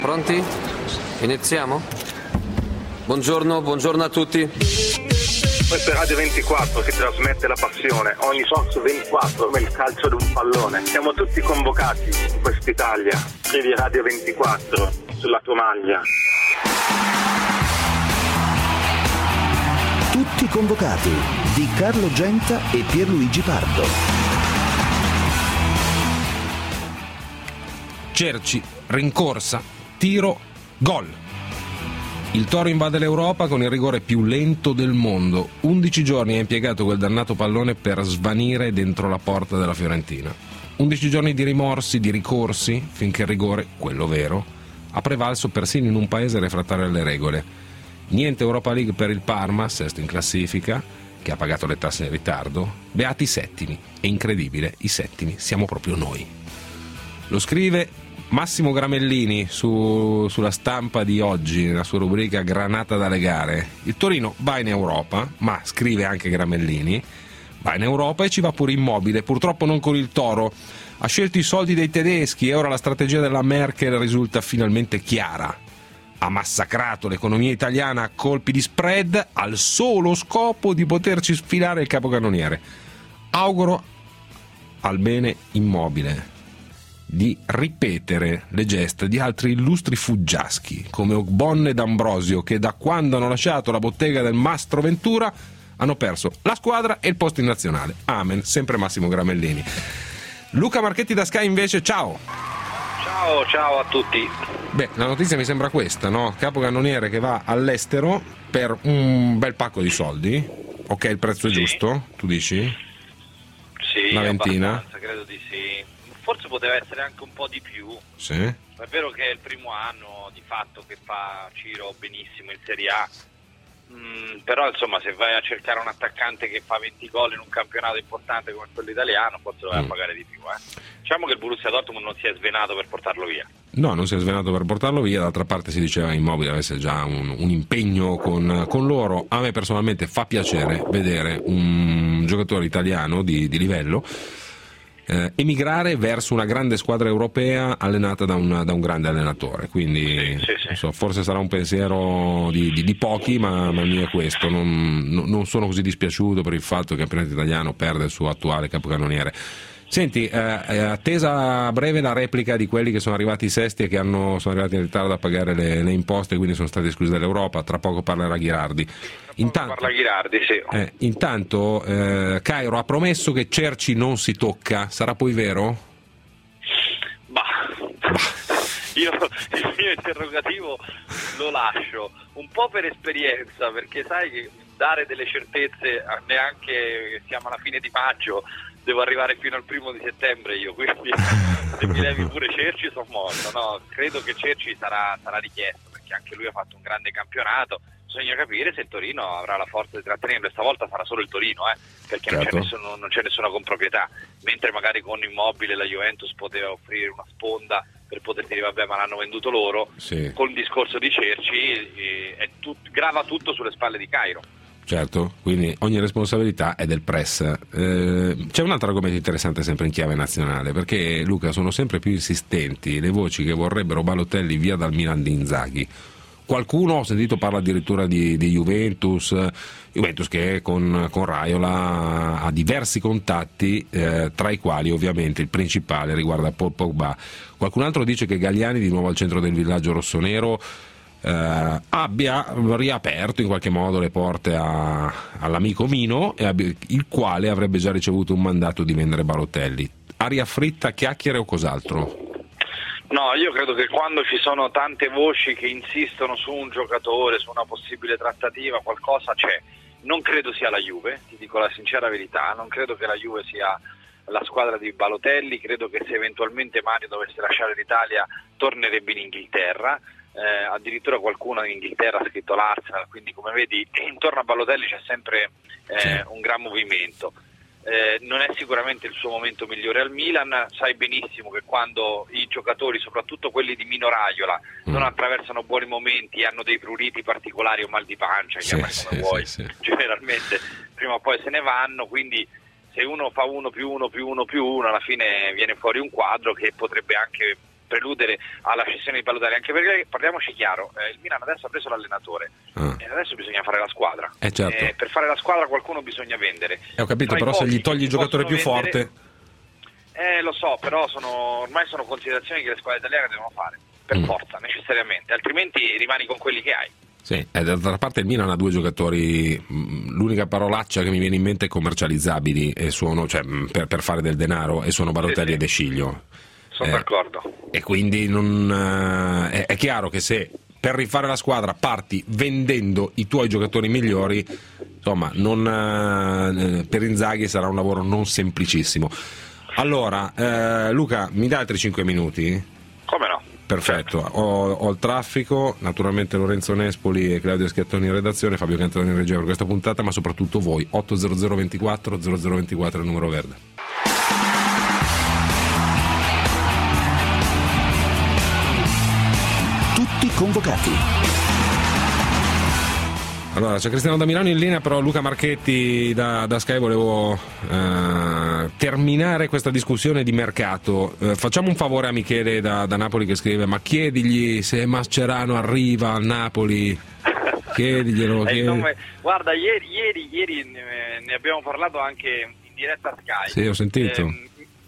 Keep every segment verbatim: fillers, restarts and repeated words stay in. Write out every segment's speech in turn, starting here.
Pronti? Iniziamo? Buongiorno, buongiorno a tutti. Questa è Radio ventiquattro che trasmette la passione, ogni Fox ventiquattro come il calcio di un pallone. Siamo tutti convocati in quest'Italia. Scrivi Radio ventiquattro sulla tua maglia. Tutti convocati di Carlo Genta e Pierluigi Pardo. Cerci, rincorsa, tiro, gol. Il Toro invade l'Europa con il rigore più lento del mondo. undici giorni ha impiegato quel dannato pallone per svanire dentro la porta della Fiorentina. undici giorni di rimorsi, di ricorsi, finché il rigore, quello vero, ha prevalso persino in un paese refrattario alle regole. Niente Europa League per il Parma, sesto in classifica, che ha pagato le tasse in ritardo. Beati i settimi. È incredibile, i settimi siamo proprio noi. Lo scrive Massimo Gramellini su, sulla Stampa di oggi, nella sua rubrica Granata dalle gare. Il Torino va in Europa, ma scrive anche Gramellini, va in Europa e ci va pure Immobile, purtroppo non con il Toro. Ha scelto i soldi dei tedeschi e ora la strategia della Merkel risulta finalmente chiara. Ha massacrato l'economia italiana a colpi di spread al solo scopo di poterci sfilare il capocannoniere. Auguro al bene Immobile di ripetere le gesta di altri illustri fuggiaschi come Ogbonne D'Ambrosio, che da quando hanno lasciato la bottega del Mastro Ventura hanno perso la squadra e il posto in nazionale. Amen, sempre Massimo Gramellini. Luca Marchetti da Sky invece, ciao. Ciao, ciao a tutti. Beh, la notizia mi sembra questa, no? Capocannoniere che va all'estero per un bel pacco di soldi. Ok, il prezzo è Sì. giusto, tu dici? Sì, una ventina? abbastanza, credo di sì. Forse poteva essere anche un po' di più. Sì. È vero che è il primo anno di fatto che fa Ciro benissimo in Serie A, mm, però insomma se vai a cercare un attaccante che fa venti gol in un campionato importante come quello italiano, forse lo vai Mm. a pagare di più. Eh. Diciamo che il Borussia Dortmund non si è svenato per portarlo via. No, non si è svenato per portarlo via, d'altra parte si diceva Immobile avesse già un, un impegno con, con loro. A me personalmente fa piacere vedere un giocatore italiano di, di livello eh, emigrare verso una grande squadra europea allenata da un, da un grande allenatore, quindi Sì, sì, sì. non so, forse sarà un pensiero di, di, di pochi, ma, ma il mio è questo. Non, non- non sono così dispiaciuto per il fatto che il campionato italiano perde il suo attuale capocannoniere. Senti, eh, è attesa a breve la replica di quelli che sono arrivati sesti e che hanno, sono arrivati in ritardo a pagare le, le imposte, quindi sono stati esclusi dall'Europa. Tra poco parlerà Ghirardi. Intanto, Parla Ghirardi, sì. eh, intanto eh, Cairo ha promesso che Cerci non si tocca, sarà poi vero? Bah. Io il mio interrogativo lo lascio un po' per esperienza, perché sai che dare delle certezze neanche che siamo alla fine di maggio, devo arrivare fino al primo di settembre io, quindi se mi levi pure Cerci sono morto. No, credo che Cerci sarà, sarà richiesto, perché anche lui ha fatto un grande campionato. Bisogna capire se il Torino avrà la forza di trattenerlo. Stavolta sarà solo il Torino, eh, perché non, Certo. c'è nessuno, non c'è nessuna comproprietà, mentre magari con Immobile la Juventus poteva offrire una sponda per poter dire vabbè, ma l'hanno venduto loro. Sì. Col discorso di Cerci eh, è tut- grava tutto sulle spalle di Cairo. Certo, quindi ogni responsabilità è del press. Eh, c'è un altro argomento interessante sempre in chiave nazionale, perché Luca, sono sempre più insistenti le voci che vorrebbero Balotelli via dal Milan di Inzaghi. Qualcuno, ho sentito, parla addirittura di, di Juventus, Juventus che con, con Raiola ha diversi contatti, eh, tra i quali ovviamente il principale riguarda Paul Pogba. Qualcun altro dice che Galliani, di nuovo al centro del villaggio rossonero, eh, abbia riaperto in qualche modo le porte a, all'amico Mino, e abbia, il quale avrebbe già ricevuto un mandato di vendere Balotelli. Aria fritta, chiacchiere o cos'altro? No, io credo che quando ci sono tante voci che insistono su un giocatore, su una possibile trattativa, qualcosa c'è. Non credo sia la Juve, ti dico la sincera verità, non credo che la Juve sia la squadra di Balotelli, credo che se eventualmente Mario dovesse lasciare l'Italia tornerebbe in Inghilterra. Eh, addirittura qualcuno in Inghilterra ha scritto l'Arsenal, quindi come vedi intorno a Balotelli c'è sempre eh, Sì. un gran movimento. Eh, non è sicuramente il suo momento migliore al Milan, sai benissimo che quando i giocatori, soprattutto quelli di Mino Raiola, Mm. non attraversano buoni momenti, hanno dei pruriti particolari o mal di pancia, Sì, chiamali sì, come vuoi, sì, sì. generalmente prima o poi se ne vanno, quindi se uno fa uno più uno più uno più uno alla fine viene fuori un quadro che potrebbe anche preludere alla cessione di Balotelli, anche perché parliamoci chiaro, eh, il Milan adesso ha preso l'allenatore ah. e adesso bisogna fare la squadra. Eh, certo. eh, per fare la squadra qualcuno bisogna vendere. Eh, ho capito, Tra però se gli togli il giocatore più vendere, forte... Eh, lo so, però sono ormai sono considerazioni che le squadre italiane devono fare, per mm. forza, necessariamente, altrimenti rimani con quelli che hai. Sì, e d'altra parte il Milan ha due giocatori, l'unica parolaccia che mi viene in mente è commercializzabili, e sono, cioè, per, per fare del denaro, e sono Balotelli sì, sì. e De Sciglio. Sono eh, d'accordo. E quindi non, eh, è chiaro che se per rifare la squadra parti vendendo i tuoi giocatori migliori, insomma, non, eh, per Inzaghi sarà un lavoro non semplicissimo. Allora, eh, Luca, mi dai altri cinque minuti? Come no? Perfetto, ho, ho il traffico, naturalmente Lorenzo Nespoli e Claudio Schiattoni in redazione, Fabio Cantaroni in regia per questa puntata, ma soprattutto voi. Otto zero zero ventiquattro zero zero ventiquattro è il numero verde. Tutti convocati. Allora, c'è Cristiano da Milano in linea, però Luca Marchetti da, da Sky volevo eh, terminare questa discussione di mercato. Eh, facciamo un favore a Michele da, da Napoli che scrive: ma chiedigli se Mascherano arriva al Napoli. Chiediglielo. Chiedi. Nome, guarda, ieri, ieri, ieri ne, ne abbiamo parlato anche in diretta a Sky. Sì, ho sentito. Eh,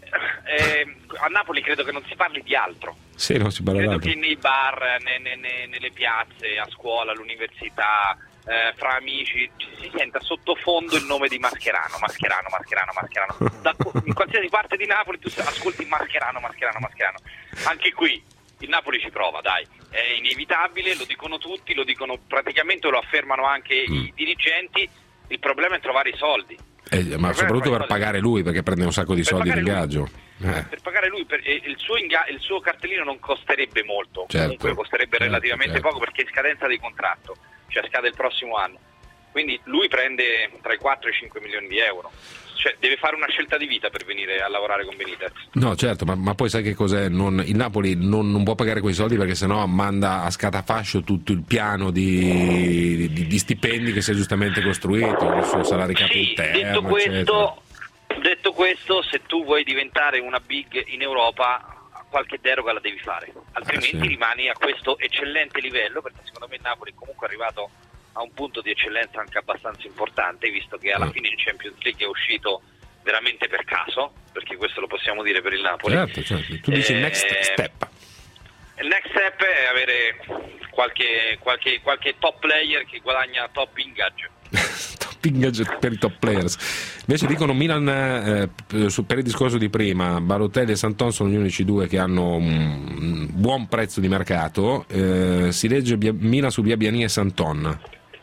eh, a Napoli credo che non si parli di altro. Sì, non si parla credo d'altro. Che nei bar, ne, ne, ne, nelle piazze, a scuola, all'università, Eh, fra amici ci si senta sottofondo il nome di Mascherano, Mascherano, Mascherano, Mascherano. Da, in qualsiasi parte di Napoli tu ascolti Mascherano, Mascherano, Mascherano. Anche qui il Napoli ci prova, dai, è inevitabile, lo dicono tutti, lo dicono praticamente, lo affermano anche mm. i dirigenti. Il problema è trovare i soldi. Eh, ma soprattutto per pagare lui, perché prende un sacco di per soldi di ingaggio. Eh. Per pagare lui, per, eh, il, suo inga- il suo cartellino non costerebbe molto, certo, comunque costerebbe certo, relativamente certo. poco, perché è in scadenza di contratto, cioè scade il prossimo anno. Quindi lui prende tra i quattro e i cinque milioni di euro. Cioè deve fare una scelta di vita per venire a lavorare con Benitez. No, certo, ma, ma poi sai che cos'è? Non, il Napoli non, non può pagare quei soldi, perché sennò manda a scatafascio tutto il piano di, di, di stipendi che si è giustamente costruito, il suo salari capo sì, interno, detto questo, eccetera. detto questo, se tu vuoi diventare una big in Europa, qualche deroga la devi fare, altrimenti eh sì. rimani a questo eccellente livello, perché secondo me il Napoli comunque è arrivato a un punto di eccellenza anche abbastanza importante, visto che alla mm. fine in Champions League è uscito veramente per caso, perché questo lo possiamo dire per il Napoli. Certo, certo. Tu dici eh, next step. Il next step è avere qualche, qualche, qualche top player che guadagna top ingaggi. Top ingaggi per i top players. Invece dicono Milan, eh, per il discorso di prima, Balotelli e Santon sono gli unici due che hanno un buon prezzo di mercato. Eh, si legge Bia- Milan su Biabiani e Santon.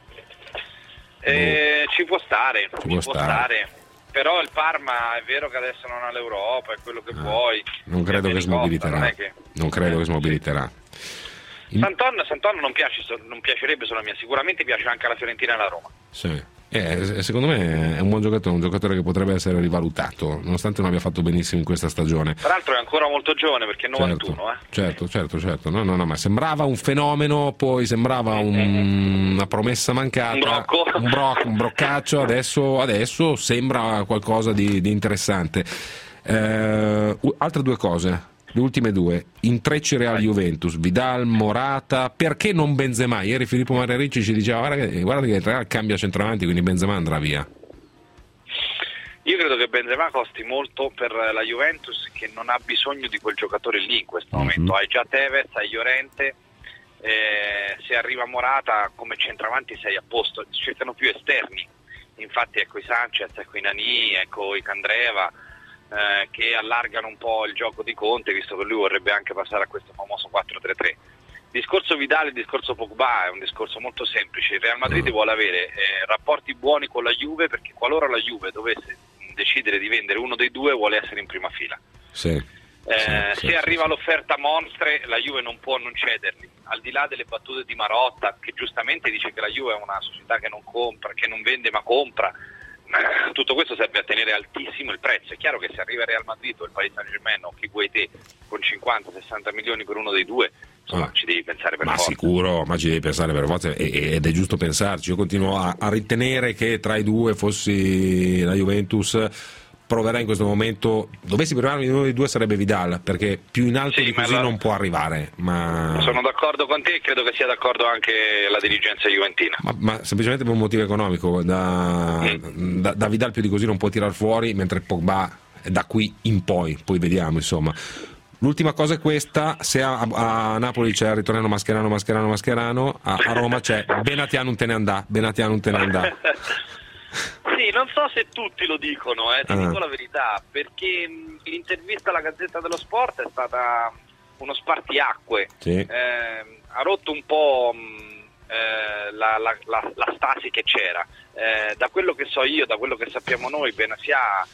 Eh, ci può stare, ci ci può può stare. stare. Però il Parma è vero che adesso non ha l'Europa, è quello che ah, vuoi. Non credo che smobiliterà. Non, che... non credo che smobiliterà. In... Santon, Santon non, piace, non piacerebbe solo a mia, sicuramente piace anche alla Fiorentina e alla Roma. Sì. Eh, secondo me è un buon giocatore, un giocatore che potrebbe essere rivalutato, nonostante non abbia fatto benissimo in questa stagione. Tra l'altro è ancora molto giovane, perché è novantuno. Certo, eh. certo, certo, certo. No, no, no, ma sembrava un fenomeno, poi sembrava un, una promessa mancata, un brocco, un, bro- un broccaccio. Adesso, adesso sembra qualcosa di, di interessante. Eh, altre due cose. Le ultime due, intrecci Real Juventus, Vidal, Morata, perché non Benzema? Ieri Filippo Marericci ci diceva guarda che, guarda che il Real cambia centravanti, quindi Benzema andrà via. Io credo che Benzema costi molto per la Juventus, che non ha bisogno di quel giocatore lì in questo Mm-hmm. momento. Hai già Tevez, hai Llorente, eh, se arriva Morata come centravanti sei a posto, cercano più esterni, infatti ecco i Sanchez, ecco i Nani, ecco i Candreva, Eh, che allargano un po' il gioco di Conte, visto che lui vorrebbe anche passare a questo famoso quattro tre tre. Il discorso Vidal e il discorso Pogba è un discorso molto semplice. Il Real Madrid mm. vuole avere eh, rapporti buoni con la Juve, perché qualora la Juve dovesse decidere di vendere uno dei due vuole essere in prima fila. Sì, eh, sì, se sì, arriva sì. l'offerta monstre, la Juve non può non cederli, al di là delle battute di Marotta, che giustamente dice che la Juve è una società che non compra, che non vende ma compra. Tutto questo serve a tenere altissimo il prezzo. È chiaro che se arriva Real Madrid o il Paris Saint-Germain o chi vuoi te con cinquanta sessanta milioni per uno dei due, insomma ah, ci devi pensare per ma forza. Ma sicuro, ma ci devi pensare per forza, ed è giusto pensarci. Io continuo a, a ritenere che tra i due fossi la Juventus proverà in questo momento. Dovessi provare uno dei due sarebbe Vidal, perché più in alto Sì, di così la... non può arrivare. Ma... Sono d'accordo con te e credo che sia d'accordo anche la dirigenza juventina. Ma, ma semplicemente per un motivo economico. Da, mm. da, da Vidal più di così non può tirar fuori, mentre Pogba è da qui in poi. Poi vediamo, insomma. L'ultima cosa è questa: se a, a Napoli c'è il ritornello Mascherano, Mascherano, Mascherano, a, a Roma c'è Benatia non te ne andà, Benatia non te ne andà. Sì, non so se tutti lo dicono, eh, ti ah. dico la verità, perché mh, l'intervista alla Gazzetta dello Sport è stata uno spartiacque, sì. eh, ha rotto un po' mh, eh, la, la, la, la stasi che c'era. Eh, da quello che so io, da quello che sappiamo noi, Benatia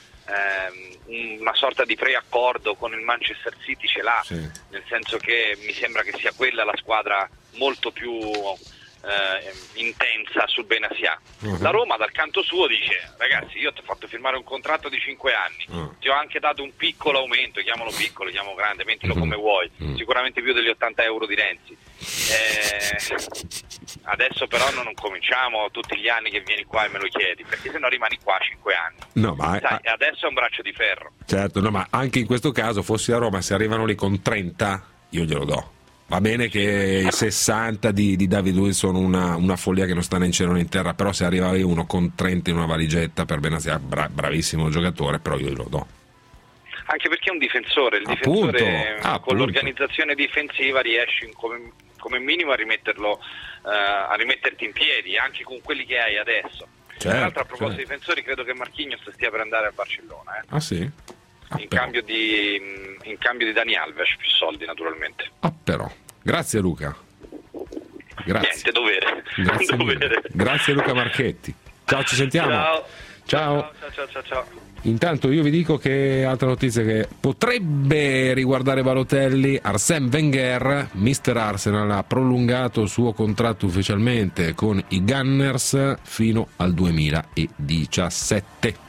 eh, una sorta di preaccordo con il Manchester City ce l'ha, sì. nel senso che mi sembra che sia quella la squadra molto più eh, intensa sul Benatia. Uh-huh. La Roma dal canto suo dice: ragazzi, io ti ho fatto firmare un contratto di cinque anni, uh-huh. ti ho anche dato un piccolo aumento, chiamalo piccolo, chiamalo grande, mettilo uh-huh. come vuoi, uh-huh. sicuramente più degli ottanta euro di Renzi. Eh, adesso però non cominciamo tutti gli anni che vieni qua e me lo chiedi, perché sennò rimani qua cinque anni. No, ma sai, ah, adesso è un braccio di ferro. Certo, no, ma anche in questo caso, fossi a Roma, se arrivano lì con trenta, io glielo do. Va bene che i sessanta di, di David Luiz sono una, una follia che non sta né in cielo né in terra, però se arriva uno con trenta in una valigetta per Benatia, bra, bravissimo giocatore, però io glielo do. Anche perché è un difensore, il appunto, difensore appunto. Con l'organizzazione difensiva riesci come, come minimo a rimetterlo, uh, a rimetterti in piedi, anche con quelli che hai adesso. Certo, Tra l'altro, a proposito certo. di difensori, credo che Marquinhos stia per andare a Barcellona. Eh. Ah sì? Ah, in, però. cambio di, in cambio di Dani Alves, più soldi naturalmente. Ah però, grazie Luca. Grazie. Niente, dovere. Grazie, dovere. Grazie Luca Marchetti. Ciao, ci sentiamo. Ciao. Ciao. Ciao, ciao, ciao, ciao. Intanto io vi dico che altra notizia che potrebbe riguardare Balotelli: Arsène Wenger, mister Arsenal, ha prolungato il suo contratto ufficialmente con i Gunners fino al duemiladiciassette.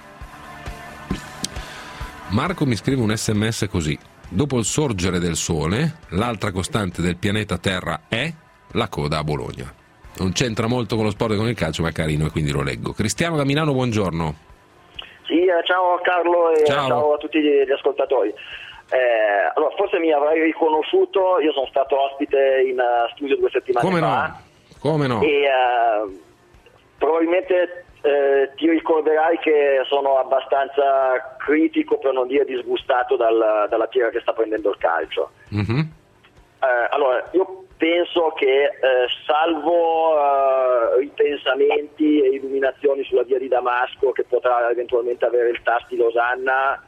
Marco mi scrive un sms così: dopo il sorgere del sole, l'altra costante del pianeta Terra è la coda a Bologna. Non c'entra molto con lo sport e con il calcio, ma è carino e quindi lo leggo. Cristiano da Milano, buongiorno. Sì, eh, ciao Carlo e ciao, ciao a tutti gli, gli ascoltatori. Eh, allora, forse mi avrai riconosciuto, io sono stato ospite in uh, studio due settimane Come fa. No? Come no? E uh, probabilmente eh, ti ricorderai che sono abbastanza critico, per non dire disgustato, dal, dalla piega che sta prendendo il calcio. Mm-hmm. Eh, allora, io penso che eh, salvo uh, ripensamenti e illuminazioni sulla via di Damasco, che potrà eventualmente avere il tasti Losanna,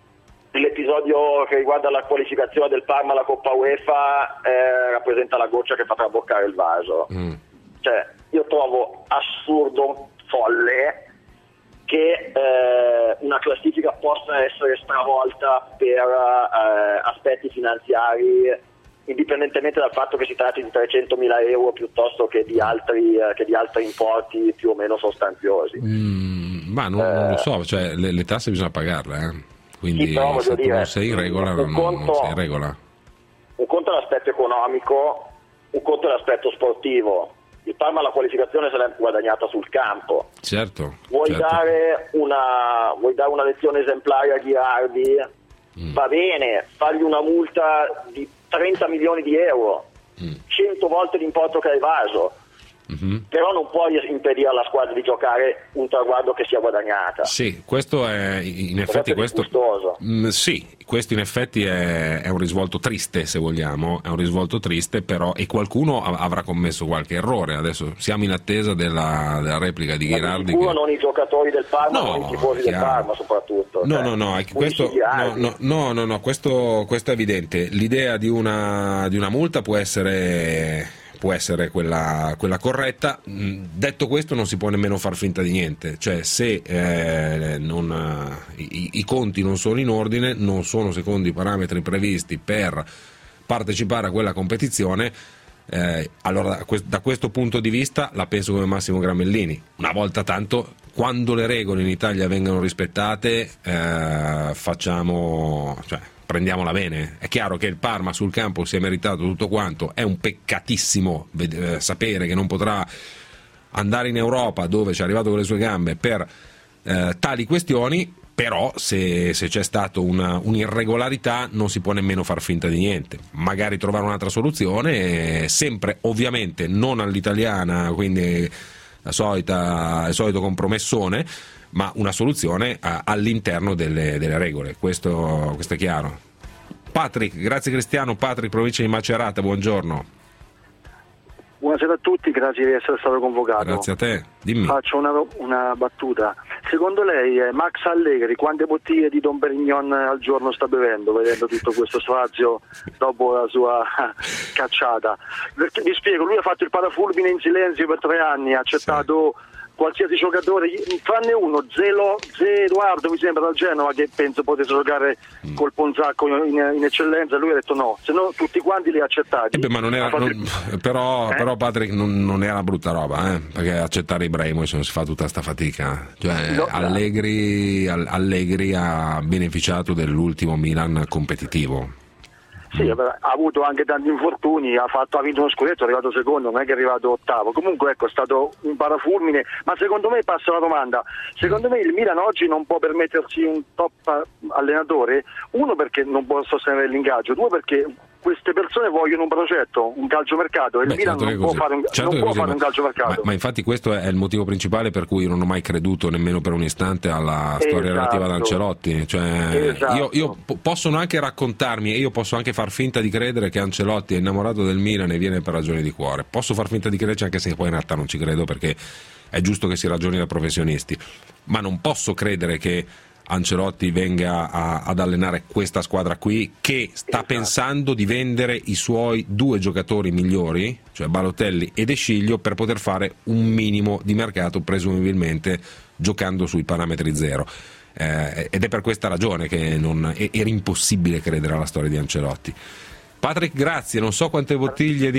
l'episodio che riguarda la qualificazione del Parma alla Coppa UEFA eh, rappresenta la goccia che fa traboccare il vaso. Mm. Cioè, io trovo assurdo, folle, che eh, una classifica possa essere stravolta per eh, aspetti finanziari, indipendentemente dal fatto che si tratti di trecentomila euro piuttosto che di altri, eh, che di altri importi più o meno sostanziosi. Mm, ma non, eh, non lo so, cioè le, le tasse bisogna pagarle, eh? Quindi sì, però, se tu dire, non sei in regola, non, conto, non sei in regola. Un conto è l'aspetto economico, un conto è l'aspetto sportivo. Il Parma la qualificazione se l'è guadagnata sul campo. Certo. Vuoi, certo. Dare, una, vuoi dare una lezione esemplare a Ghirardi? Mm. Va bene, fargli una multa di trenta milioni di euro, mm. cento volte l'importo che hai evaso, mm-hmm. però non puoi impedire alla squadra di giocare un traguardo che sia guadagnata. Sì, questo è in effetti questo, mh, sì, questo in effetti è, è un risvolto triste, se vogliamo, è un risvolto triste, però e qualcuno av- avrà commesso qualche errore. Adesso siamo in attesa della, della replica di Ghirardi. Di sicuro che... non i giocatori del Parma, no, non i tifosi del Parma soprattutto. No, cioè, no, no, questo, no, no, no, no, no, questo, questo è evidente. L'idea di una, di una multa può essere... può essere quella, quella corretta. Detto questo, non si può nemmeno far finta di niente, cioè se eh, non, i, i conti non sono in ordine, non sono secondo i parametri previsti per partecipare a quella competizione, eh, allora da questo punto di vista la penso come Massimo Gramellini: una volta tanto, quando le regole in Italia vengono rispettate, eh, facciamo, cioè prendiamola bene. È chiaro che il Parma sul campo si è meritato tutto quanto, è un peccatissimo ved- sapere che non potrà andare in Europa, dove ci è arrivato con le sue gambe, per eh, tali questioni, però se, se c'è stata una, un'irregolarità non si può nemmeno far finta di niente, magari trovare un'altra soluzione, sempre ovviamente non all'italiana, quindi la solita, il solito compromessone, ma una soluzione a, all'interno delle, delle regole, questo, questo è chiaro. Patrick, grazie Cristiano, Patrick, provincia di Macerata, buongiorno. Buonasera a tutti, grazie di essere stato convocato. Grazie a te, dimmi. Faccio una, una battuta. Secondo lei eh, Max Allegri quante bottiglie di Dom Perignon al giorno sta bevendo, vedendo tutto questo sfazio dopo la sua cacciata? Perché, vi spiego, lui ha fatto il parafulmine in silenzio per tre anni, ha accettato sì. qualsiasi giocatore, tranne uno, Zelo, Ze Edoardo mi sembra dal Genova, che penso potesse giocare mm. col Ponzacco in, in eccellenza, lui ha detto no, se no tutti quanti li ha accettati. Eh beh, ma non era, non, il... però, eh? però Patrick non, non era brutta roba, eh? Perché accettare Ibrahimovic non si fa tutta sta fatica, cioè no, Allegri, Allegri ha beneficiato dell'ultimo Milan competitivo. Sì, ha avuto anche tanti infortuni, ha, fatto, ha vinto uno scudetto, è arrivato secondo, non è che è arrivato ottavo. Comunque ecco, è stato un parafulmine, ma secondo me, passa la domanda, secondo me il Milan oggi non può permettersi un top allenatore, uno perché non può sostenere l'ingaggio, due perché queste persone vogliono un progetto, un calciomercato, e il Beh, Milan certo non può fare un, certo non può fare un calciomercato. Ma, ma infatti questo è il motivo principale per cui non ho mai creduto nemmeno per un istante alla storia esatto. relativa ad Ancelotti. Cioè, esatto. io, io po- possono anche raccontarmi, e io posso anche far finta di credere che Ancelotti è innamorato del Milan e viene per ragioni di cuore. Posso far finta di crederci anche se poi in realtà non ci credo, perché è giusto che si ragioni da professionisti. Ma non posso credere che Ancelotti venga a, ad allenare questa squadra qui, che sta esatto. pensando di vendere i suoi due giocatori migliori, cioè Balotelli e De Sciglio, per poter fare un minimo di mercato, presumibilmente giocando sui parametri zero. Eh, ed è per questa ragione che non, era impossibile credere alla storia di Ancelotti. Patrick, grazie. Non so quante bottiglie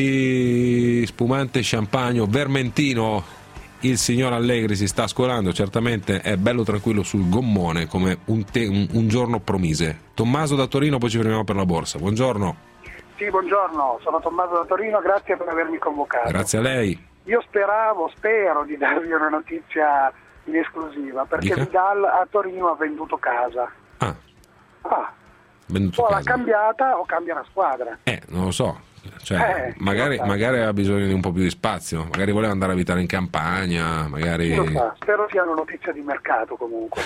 di spumante champagne o vermentino il signor Allegri si sta scolando, certamente è bello tranquillo sul gommone come un, te- un, un giorno promise. Tommaso da Torino, poi ci fermiamo per la borsa. Buongiorno. Sì, buongiorno, sono Tommaso da Torino, grazie per avermi convocato. Grazie a lei. Io speravo, spero di darvi una notizia in esclusiva, perché Dica. Vidal a Torino ha venduto casa. Ah. Ah. Venduto o casa. l'ha cambiata o cambia la squadra. Eh, non lo so. Cioè, eh, magari, magari aveva bisogno di un po' più di spazio, magari voleva andare a abitare in campagna, magari... Lo sa, spero sia una notizia di mercato comunque.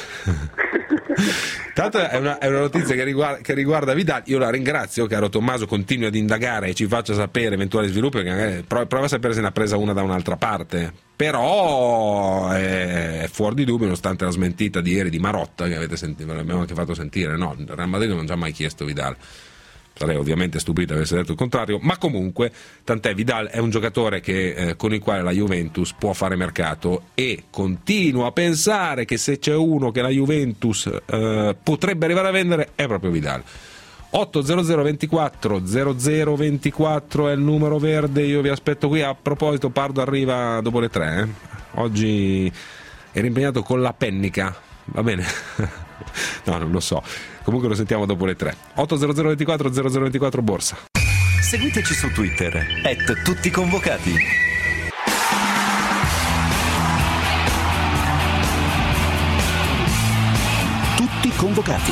Tanto è una, è una notizia che riguarda, che riguarda Vidal. Io la ringrazio, caro Tommaso, continui ad indagare e ci faccia sapere eventuali sviluppi, perché magari prova, prova a sapere se ne ha presa una da un'altra parte. Però è fuori di dubbio, nonostante la smentita di ieri di Marotta, che avete sentito, l'abbiamo anche fatto sentire, no, il Real Madrid non ha già mai chiesto Vidal. Sarei ovviamente stupito avesse detto il contrario, ma comunque tant'è, Vidal è un giocatore che, eh, con il quale la Juventus può fare mercato, e continuo a pensare che se c'è uno che la Juventus eh, potrebbe arrivare a vendere è proprio Vidal. otto zero zero ventiquattro zero zero ventiquattro è il numero verde, io vi aspetto qui. A proposito, Pardo arriva dopo le tre, eh? Oggi era impegnato con la pennica, va bene? No, non lo so. Comunque lo sentiamo dopo le tre. otto zero zero ventiquattro zero zero ventiquattro borsa. Seguiteci su Twitter at tutti convocati. Tutti convocati.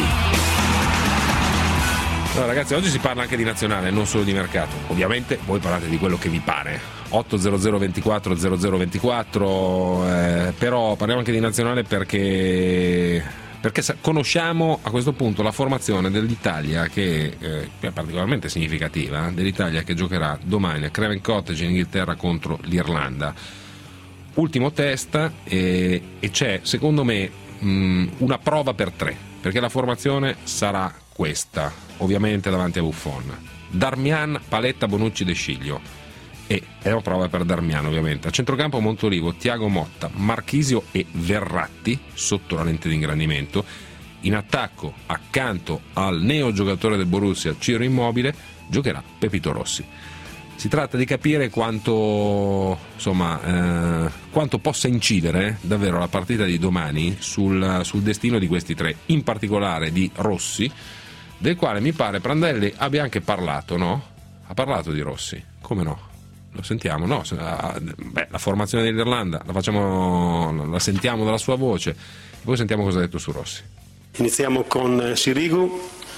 Allora, ragazzi, oggi si parla anche di nazionale, non solo di mercato. Ovviamente voi parlate di quello che vi pare. otto zero zero ventiquattro zero zero ventiquattro, eh, però parliamo anche di nazionale perché perché conosciamo a questo punto la formazione dell'Italia, che eh, è particolarmente significativa, eh, dell'Italia che giocherà domani a Craven Cottage in Inghilterra contro l'Irlanda. Ultimo test, eh, e c'è secondo me mh, una prova per tre, perché la formazione sarà questa, ovviamente davanti a Buffon: Darmian, Paletta, Bonucci, De Sciglio. E è una prova per Darmian, ovviamente. A centrocampo Montolivo, Thiago Motta, Marchisio e Verratti sotto la lente di ingrandimento. In attacco, accanto al neo giocatore del Borussia Ciro Immobile, giocherà Pepito Rossi. Si tratta di capire quanto, insomma, eh, quanto possa incidere davvero la partita di domani sul, sul destino di questi tre, in particolare di Rossi, del quale mi pare Prandelli abbia anche parlato, no? Ha parlato di Rossi, come no? Lo sentiamo, no? Beh, la formazione dell'Irlanda la facciamo, la sentiamo dalla sua voce, poi sentiamo cosa ha detto su Rossi. Iniziamo con Sirigu,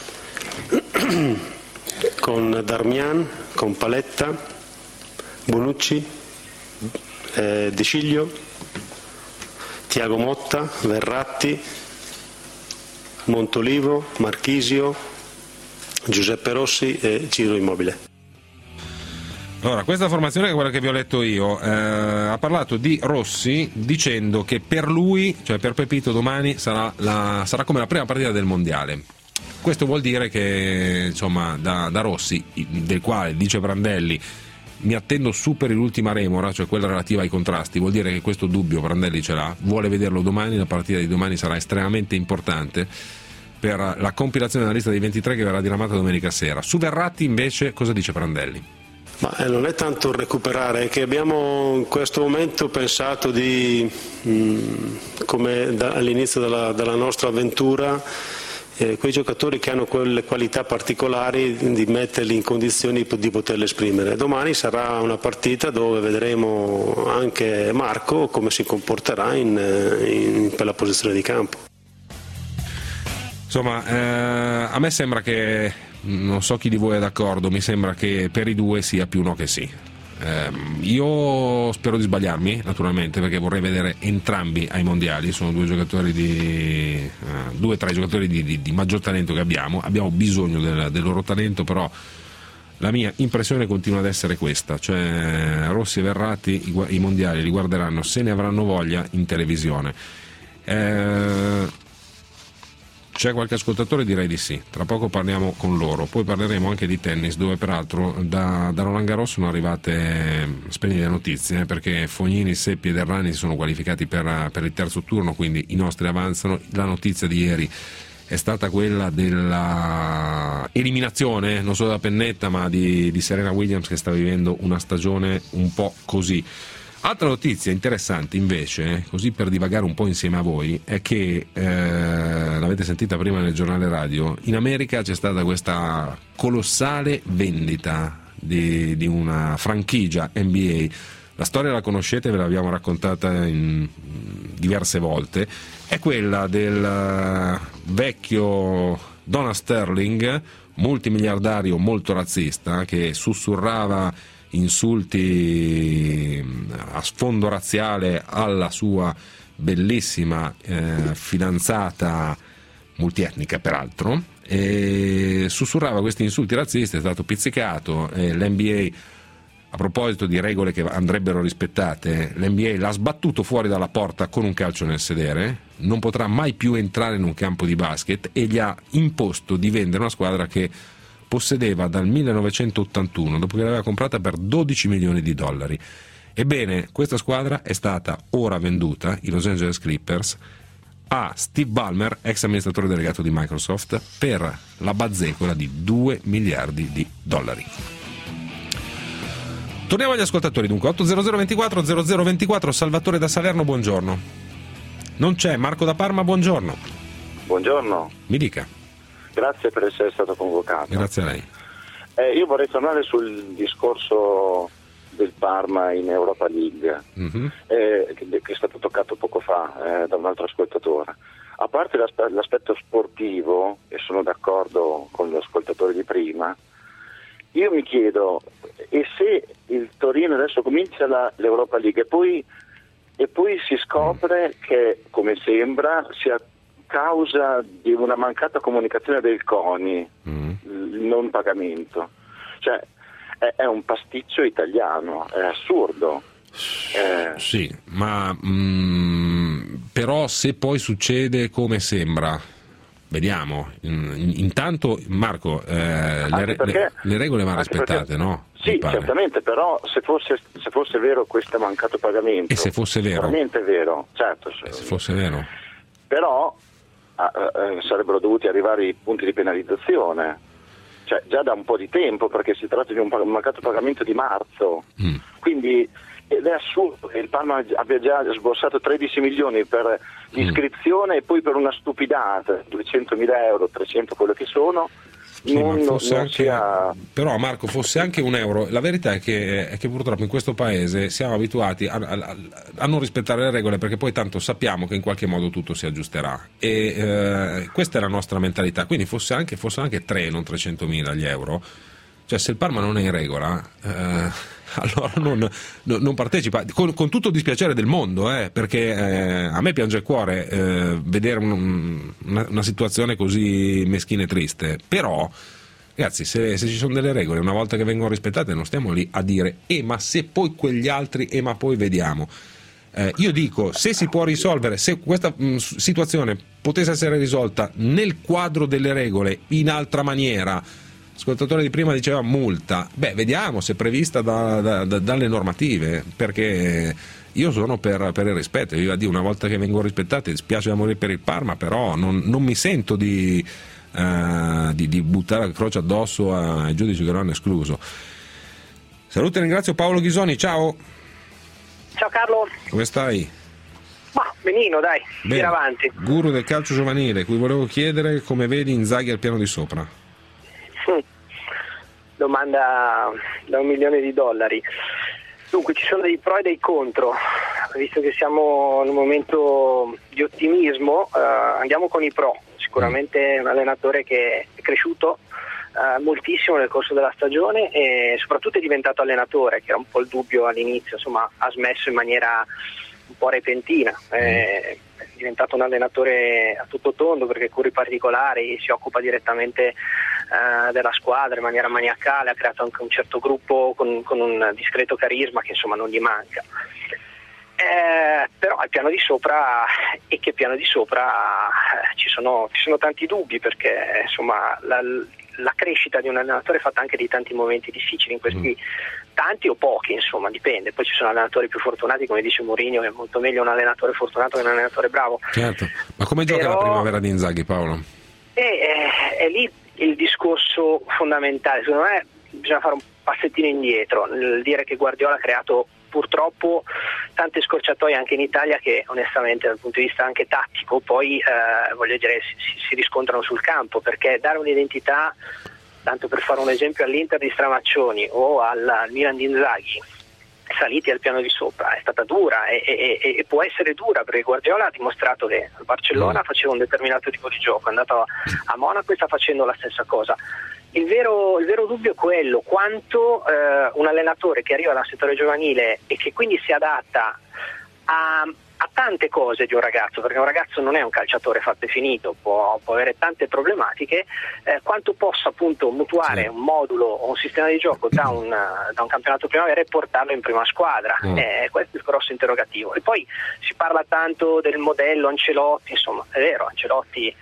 con Darmian, con Paletta, Bonucci, eh, De Sciglio, Tiago Motta, Verratti, Montolivo, Marchisio, Giuseppe Rossi e Ciro Immobile. Allora, questa formazione è quella che vi ho letto io. Eh, ha parlato di Rossi dicendo che per lui, cioè per Pepito, domani sarà, la, sarà come la prima partita del mondiale. Questo vuol dire che, insomma, da, da Rossi, del quale dice Prandelli mi attendo superi l'ultima remora, cioè quella relativa ai contrasti, vuol dire che questo dubbio Prandelli ce l'ha, vuole vederlo domani, la partita di domani sarà estremamente importante per la compilazione della lista dei ventitré che verrà diramata domenica sera. Su Verratti invece cosa dice Prandelli? Ma eh, non è tanto recuperare, è che abbiamo in questo momento pensato di, mh, come da, all'inizio della, della nostra avventura, eh, quei giocatori che hanno quelle qualità particolari di metterli in condizioni di poterle esprimere. Domani sarà una partita dove vedremo anche Marco come si comporterà in, in, per la posizione di campo. Insomma, eh, a me sembra che, non so chi di voi è d'accordo, mi sembra che per i due sia più no che sì. Eh, io spero di sbagliarmi, naturalmente, perché vorrei vedere entrambi ai mondiali. Sono due giocatori di eh, due tra i giocatori di, di, di maggior talento che abbiamo. Abbiamo bisogno del, del loro talento, però la mia impressione continua ad essere questa, cioè Rossi e Verratti i, i mondiali li guarderanno, se ne avranno voglia, in televisione. Eh, C'è qualche ascoltatore? Direi di sì, tra poco parliamo con loro, poi parleremo anche di tennis, dove peraltro da, da Roland Garros sono arrivate splendide notizie, perché Fognini, Seppi ed Errani si sono qualificati per, per il terzo turno, quindi i nostri avanzano. La notizia di ieri è stata quella della eliminazione, non solo da Pennetta, ma di, di Serena Williams, che sta vivendo una stagione un po' così. Altra notizia interessante invece, così per divagare un po' insieme a voi, è che, eh, l'avete sentita prima nel giornale radio, in America c'è stata questa colossale vendita di, di una franchigia N B A. La storia la conoscete, ve l'abbiamo raccontata in diverse volte, è quella del vecchio Donald Sterling, multimiliardario molto razzista, che sussurrava insulti a sfondo razziale alla sua bellissima eh, fidanzata multietnica peraltro, e sussurrava questi insulti razzisti, è stato pizzicato, e l'N B A, a proposito di regole che andrebbero rispettate, l'N B A l'ha sbattuto fuori dalla porta con un calcio nel sedere, non potrà mai più entrare in un campo di basket, e gli ha imposto di vendere una squadra che possedeva dal millenovecentottantuno, dopo che l'aveva comprata per dodici milioni di dollari. Ebbene, questa squadra è stata ora venduta, i Los Angeles Clippers, a Steve Ballmer, ex amministratore delegato di Microsoft, per la bazzecola di due miliardi di dollari. Torniamo agli ascoltatori dunque. otto zero zero ventiquattro zero zero ventiquattro, Salvatore da Salerno, buongiorno. Non c'è. Marco da Parma, buongiorno. Buongiorno. Mi dica. Grazie per essere stato convocato. Grazie a lei. Eh, io vorrei tornare sul discorso del Parma in Europa League, mm-hmm. eh, che, che è stato toccato poco fa eh, da un altro ascoltatore. A parte l'aspe- l'aspetto sportivo, e sono d'accordo con l'ascoltatore di prima, io mi chiedo, e se il Torino adesso comincia la, l'Europa League e poi, e poi si scopre mm. che, come sembra, sia causa di una mancata comunicazione del CONI, mm. il non pagamento, cioè è, è un pasticcio italiano, è assurdo. Eh. Sì, ma mh, però se poi succede come sembra, vediamo. Intanto, Marco, eh, le, perché, le, le regole vanno rispettate, perché, no? Sì, certamente, però se fosse, se fosse vero questo mancato pagamento, e se fosse vero, veramente vero, certo, se, se fosse vero, però eh, sarebbero dovuti arrivare i punti di penalizzazione, cioè già da un po' di tempo, perché si tratta di un mancato pagamento di marzo, mm. quindi ed è assurdo che il Parma abbia già sborsato tredici milioni per l'iscrizione mm. e poi per una stupidata, duecentomila euro, trecento quello che sono, Sì, non, ma fosse non anche, sia... Però Marco, fosse anche un euro, la verità è che, è che purtroppo in questo paese siamo abituati a, a, a non rispettare le regole, perché poi tanto sappiamo che in qualche modo tutto si aggiusterà, e eh, questa è la nostra mentalità. Quindi fosse anche, fosse anche tre, non trecentomila gli euro, cioè se il Parma non è in regola, eh, allora non, no, non partecipa, con, con tutto il dispiacere del mondo, eh, perché eh, a me piange il cuore eh, vedere un, una, una situazione così meschina e triste. Però ragazzi, se, se ci sono delle regole, una volta che vengono rispettate, non stiamo lì a dire eh ma se poi quegli altri, eh ma poi vediamo. Eh, io dico, se si può risolvere, se questa mh, situazione potesse essere risolta nel quadro delle regole in altra maniera, l'ascoltatore di prima diceva multa, beh vediamo se è prevista da, da, da, dalle normative, perché io sono per, per il rispetto, viva Dio, una volta che vengono rispettate, spiace da morire per il Parma, però non, non mi sento di, uh, di, di buttare la croce addosso ai giudici che lo hanno escluso. Saluto e ringrazio Paolo Ghisoni, ciao. Ciao Carlo. Come stai? Ma benino, dai, Bene. tira avanti. Guru del calcio giovanile, cui volevo chiedere come vedi Inzaghi al piano di sopra. Mm. Domanda da un milione di dollari. Dunque, ci sono dei pro e dei contro. Visto che siamo in un momento di ottimismo, eh, andiamo con i pro. Sicuramente è un allenatore che è cresciuto eh, moltissimo nel corso della stagione e soprattutto è diventato allenatore, che era un po' il dubbio all'inizio, insomma ha smesso in maniera un po' repentina, è diventato un allenatore a tutto tondo perché cura i particolari, si occupa direttamente eh, della squadra in maniera maniacale, ha creato anche un certo gruppo con, con un discreto carisma che insomma non gli manca. Eh, però al piano di sopra, e che piano di sopra eh, ci sono, ci sono tanti dubbi, perché insomma la, la crescita di un allenatore è fatta anche di tanti momenti difficili, in questi mm. tanti o pochi, insomma dipende. Poi ci sono allenatori più fortunati, come dice Mourinho, è molto meglio un allenatore fortunato che un allenatore bravo. Certo, ma come gioca però, la primavera di Inzaghi, Paolo? È, è, è lì il discorso fondamentale, secondo me bisogna fare un passettino indietro, nel dire che Guardiola ha creato purtroppo tante scorciatoie anche in Italia che onestamente dal punto di vista anche tattico poi eh, voglio dire si, si riscontrano sul campo, perché dare un'identità, tanto per fare un esempio, all'Inter di Stramaccioni o al, al Milan di Inzaghi saliti al piano di sopra è stata dura e, e, e può essere dura, perché Guardiola ha dimostrato che al Barcellona faceva un determinato tipo di gioco, è andato a, a Monaco e sta facendo la stessa cosa. Il vero, il vero dubbio è quello, quanto eh, un allenatore che arriva dal settore giovanile e che quindi si adatta a, a tante cose di un ragazzo, perché un ragazzo non è un calciatore fatto e finito, può, può avere tante problematiche, eh, quanto possa appunto mutuare sì. un modulo o un sistema di gioco da un, da un campionato primavera e portarlo in prima squadra. Mm. Eh, questo è il grosso interrogativo. E poi si parla tanto del modello Ancelotti, insomma è vero, Ancelotti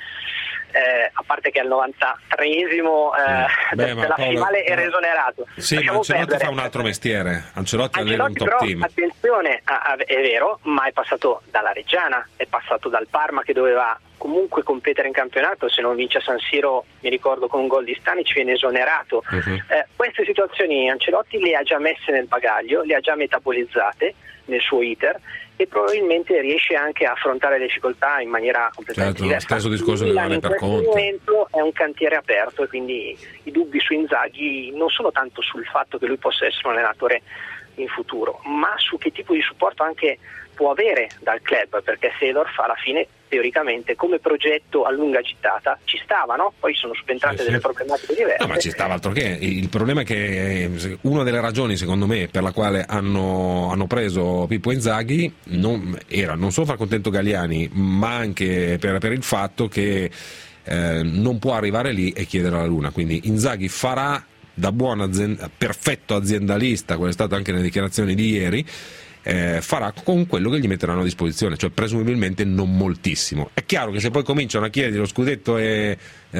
Eh, a parte che al novantatreesimo eh, Beh, della Paolo, finale era esonerato. Sì, ma Ancelotti perdere. fa un altro mestiere. Ancelotti, Ancelotti allena un top però, team. attenzione, a, a, è vero, ma è passato dalla Reggiana, è passato dal Parma che doveva comunque competere in campionato, se non vince a San Siro, mi ricordo con un gol di Stanic, viene esonerato. Uh-huh. Eh, queste situazioni Ancelotti le ha già messe nel bagaglio, le ha già metabolizzate nel suo iter e probabilmente riesce anche a affrontare le difficoltà in maniera completamente certo, diversa. Stesso discorso che vale per Conte. In questo momento è un cantiere aperto e quindi i dubbi su Inzaghi non sono tanto sul fatto che lui possa essere un allenatore in futuro, ma su che tipo di supporto anche può avere dal club, perché Seedorf alla fine teoricamente come progetto a lunga gittata ci stava, no? Poi sono subentrate sì, delle sì. problematiche diverse. No, ma ci stava altro che. Il problema è che una delle ragioni secondo me per la quale hanno, hanno preso Pippo Inzaghi non, era non solo far contento Galliani, ma anche per, per il fatto che eh, non può arrivare lì e chiedere la luna, quindi Inzaghi farà da buon aziend- perfetto aziendalista, come è stato anche nelle dichiarazioni di ieri, eh, farà con quello che gli metteranno a disposizione, cioè presumibilmente non moltissimo. È chiaro che se poi cominciano a chiedere lo scudetto e eh,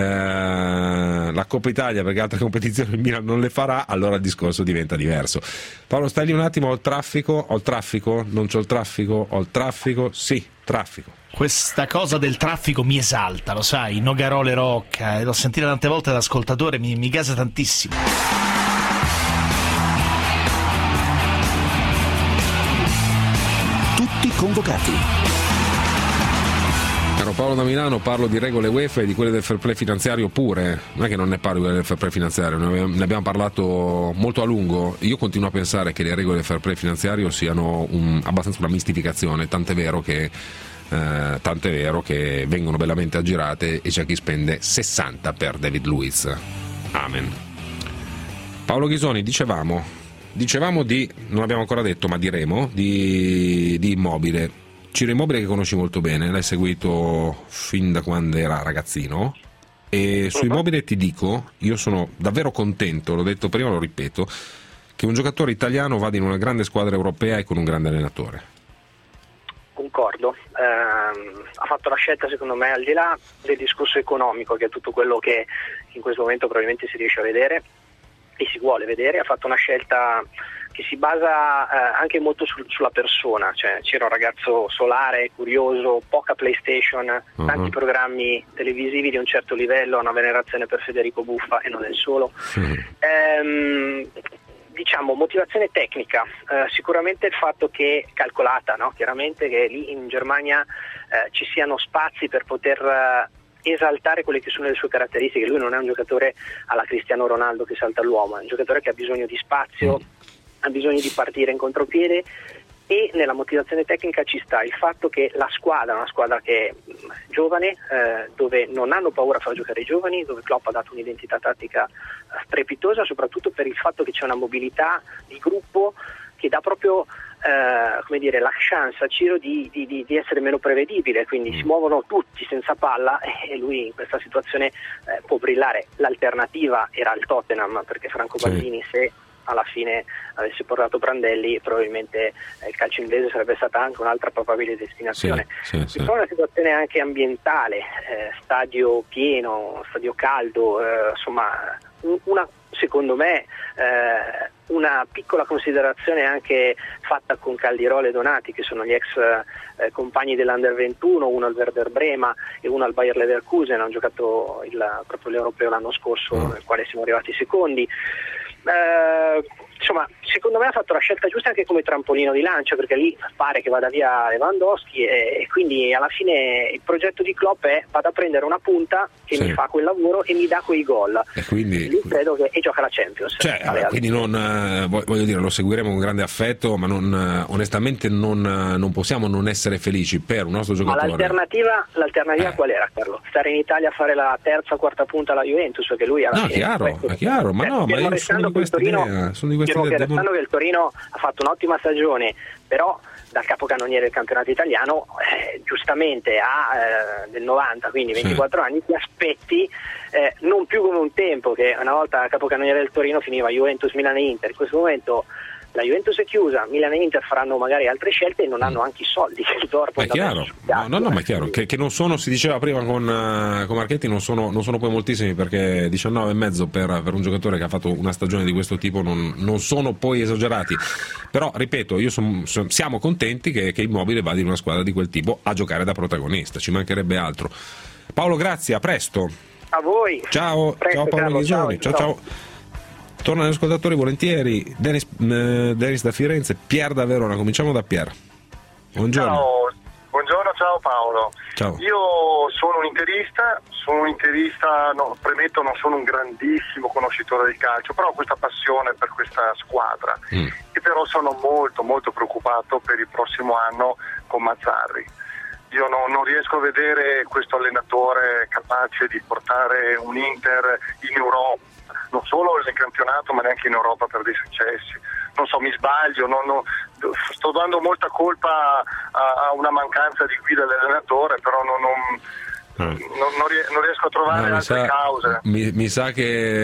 la Coppa Italia perché altre competizioni il Milan non le farà, allora il discorso diventa diverso. Paolo, stai lì un attimo, ho il traffico, ho il traffico, non c'ho il traffico, ho il traffico, sì, traffico. Questa cosa del traffico mi esalta, lo sai, Nogarole Rocca, e l'ho sentita tante volte da ascoltatore, mi, mi gasa tantissimo. Tutti convocati. Caro Milano, Paolo da Milano, parlo di regole UEFA e di quelle del fair play finanziario pure, non è che non ne parlo di quelle del fair play finanziario, ne abbiamo parlato molto a lungo. Io continuo a pensare che le regole del fair play finanziario siano un, abbastanza una mistificazione, tant'è vero che eh, tant'è vero che vengono bellamente aggirate e c'è chi spende sessanta per David Luiz. Amen. Paolo Ghisoni, dicevamo dicevamo di, non abbiamo ancora detto ma diremo, di, di Immobile. Ciro Immobile che conosci molto bene, l'hai seguito fin da quando era ragazzino, e su Immobile ti dico, io sono davvero contento, l'ho detto prima, lo ripeto, che un giocatore italiano vada in una grande squadra europea e con un grande allenatore. Concordo, eh, ha fatto la scelta secondo me al di là del discorso economico, che è tutto quello che in questo momento probabilmente si riesce a vedere e si vuole vedere, ha fatto una scelta che si basa eh, anche molto sul, sulla persona, cioè c'era un ragazzo solare, curioso, poca PlayStation, uh-huh. tanti programmi televisivi di un certo livello, una venerazione per Federico Buffa e non è il solo. Uh-huh. Ehm, diciamo motivazione tecnica, eh, sicuramente il fatto che calcolata, no? Chiaramente che lì in Germania eh, ci siano spazi per poter eh, esaltare quelle che sono le sue caratteristiche. Lui non è un giocatore alla Cristiano Ronaldo che salta l'uomo, è un giocatore che ha bisogno di spazio, uh-huh. ha bisogno di partire in contropiede, e nella motivazione tecnica ci sta il fatto che la squadra è una squadra che è giovane, eh, dove non hanno paura a far giocare i giovani, dove Klopp ha dato un'identità tattica strepitosa, soprattutto per il fatto che c'è una mobilità di gruppo che dà proprio eh, come dire, la chance a Ciro di, di, di essere meno prevedibile, quindi si muovono tutti senza palla e lui in questa situazione eh, può brillare. L'alternativa era il Tottenham, perché Franco Baldini, se alla fine avesse portato Prandelli, probabilmente eh, il calcio inglese sarebbe stata anche un'altra probabile destinazione. Sì, sì, sì. Poi una situazione anche ambientale, eh, stadio pieno, stadio caldo, eh, insomma un, una secondo me eh, una piccola considerazione anche fatta con Caldirolo e Donati, che sono gli ex eh, compagni dell'Under ventuno, uno al Werder Brema e uno al Bayer Leverkusen, hanno giocato il, proprio l'Europeo l'anno scorso, mm. nel quale siamo arrivati secondi. Uh, insomma, secondo me ha fatto la scelta giusta anche come trampolino di lancio, perché lì pare che vada via Lewandowski e, e quindi alla fine il progetto di Klopp è: vado a prendere una punta che sì. mi fa quel lavoro e mi dà quei gol, e quindi lì credo che e gioca la Champions, cioè, allora, quindi non eh, voglio dire, lo seguiremo con grande affetto, ma non, eh, onestamente non, eh, non possiamo non essere felici per un nostro giocatore. Ma l'alternativa, l'alternativa eh. qual era, Carlo? Stare in Italia a fare la terza o quarta punta alla Juventus, perché lui alla no, fine chiaro, è chiaro, ma no, ma io sono di questa idea, sono di questa idea. Restando che il Torino ha fatto un'ottima stagione, però dal capocannoniere del campionato italiano eh, giustamente a eh, del novanta, quindi ventiquattro sì. anni, ti aspetti eh, non più come un tempo che una volta capocannoniere del Torino finiva Juventus, Milan e Inter. In questo momento la Juventus è chiusa, Milan e Inter faranno magari altre scelte e non hanno anche i soldi che il Dortmund è chiaro. No, no, no, ma è chiaro che, che non sono, si diceva prima con, uh, con Marchetti, non sono, non sono poi moltissimi, perché diciannove e mezzo per, per un giocatore che ha fatto una stagione di questo tipo non, non sono poi esagerati. Però ripeto, io son, son, siamo contenti che, che Immobile vada in una squadra di quel tipo a giocare da protagonista, ci mancherebbe altro. Paolo, grazie, a presto. A voi. Ciao, presto, ciao Paolo Ghisoni, ciao, ciao. ciao. Tornano gli ascoltatori volentieri. Dennis, eh, Dennis da Firenze, Pier da Verona. Cominciamo da Pier. Buongiorno. Ciao, buongiorno, ciao Paolo. Ciao. Io sono un interista, sono un interista, no, premetto, non sono un grandissimo conoscitore del calcio, però ho questa passione per questa squadra mm. e però sono molto molto preoccupato per il prossimo anno con Mazzarri. Io no, non riesco a vedere questo allenatore capace di portare un Inter in Europa, non solo nel campionato ma neanche in Europa, per dei successi. Non so, mi sbaglio, non, non, sto dando molta colpa a, a una mancanza di guida dell'allenatore, però non, non, non, non riesco a trovare no, altre sa, cause. Mi, mi sa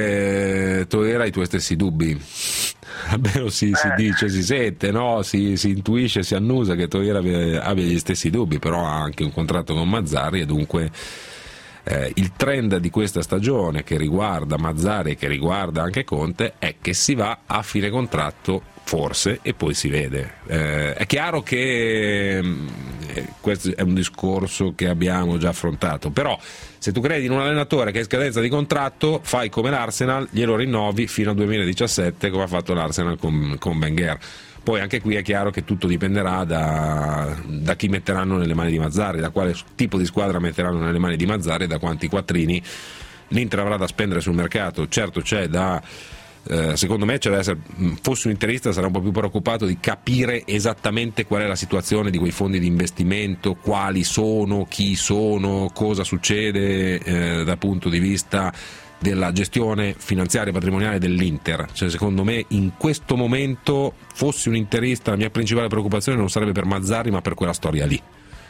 che tu hai i tuoi stessi dubbi. Almeno si, eh. si dice, si sente, no? si, si intuisce, si annusa che Toiera abbia, abbia gli stessi dubbi, però ha anche un contratto con Mazzarri e dunque eh, il trend di questa stagione, che riguarda Mazzarri e che riguarda anche Conte, è che si va a fine contratto forse e poi si vede. Eh, è chiaro che eh, questo è un discorso che abbiamo già affrontato, però se tu credi in un allenatore che è in scadenza di contratto, fai come l'Arsenal, glielo rinnovi fino al duemiladiciassette, come ha fatto l'Arsenal con, con Wenger. Poi anche qui è chiaro che tutto dipenderà da, da chi metteranno nelle mani di Mazzarri, da quale tipo di squadra metteranno nelle mani di Mazzarri e da quanti quattrini l'Inter avrà da spendere sul mercato. Certo c'è da eh, secondo me c'è da essere, fossi un interista sarà un po' più preoccupato di capire esattamente qual è la situazione di quei fondi di investimento, quali sono, chi sono, cosa succede eh, dal punto di vista della gestione finanziaria e patrimoniale dell'Inter. Cioè, secondo me in questo momento, fossi un interista, la mia principale preoccupazione non sarebbe per Mazzarri ma per quella storia lì.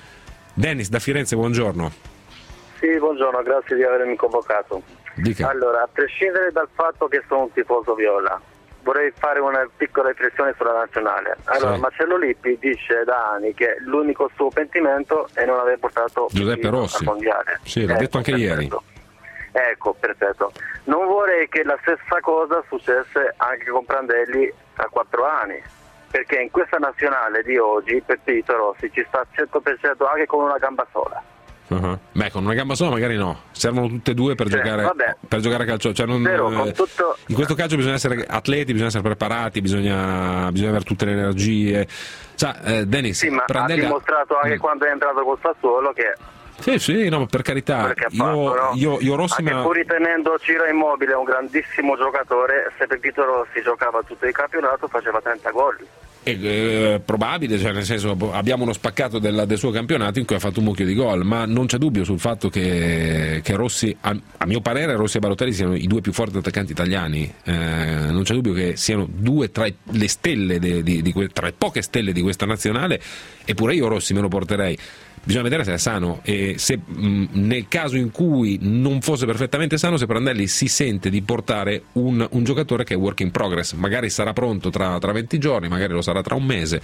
Dennis da Firenze, buongiorno. Sì, buongiorno, grazie di avermi convocato. Dica. Allora, a prescindere dal fatto che sono un tifoso viola, vorrei fare una piccola riflessione sulla nazionale. Allora, sì. Marcello Lippi dice da anni che l'unico suo pentimento è non aver portato Giuseppe Rossi al mondiale. Sì, l'ha ecco, detto anche perfetto. ieri. Ecco, perfetto. Non vorrei che la stessa cosa successe anche con Prandelli a quattro anni, perché in questa nazionale di oggi Peppino Rossi ci sta al cento per cento anche con una gamba sola. Uh-huh. Beh, con una gamba sola magari no, servono tutte e due per, cioè, giocare, vabbè. per giocare a calcio. Cioè non, Però, con tutto... in questo calcio bisogna essere atleti, bisogna essere preparati, bisogna, bisogna avere tutte le energie. Cioè, eh, Dennis, sì, ma Prandelli... ha dimostrato anche mm. quando è entrato col Sassuolo che Sì, sì, no, per carità. Io, fatto, no? io, io Rossi anche ma... pur ritenendo Ciro Immobile un grandissimo giocatore, se Pepito Rossi giocava tutto il campionato faceva trenta gol. È eh, probabile, cioè nel senso abbiamo uno spaccato del, del suo campionato in cui ha fatto un mucchio di gol, ma non c'è dubbio sul fatto che, che Rossi, a, a mio parere Rossi e Balotelli siano i due più forti attaccanti italiani, eh, non c'è dubbio che siano due tra le stelle de, di, di que, tra le poche stelle di questa nazionale, eppure io Rossi me lo porterei. Bisogna vedere se è sano e se mh, nel caso in cui non fosse perfettamente sano, se Prandelli si sente di portare un, un giocatore che è work in progress, magari sarà pronto tra, tra venti giorni, magari lo sarà tra un mese,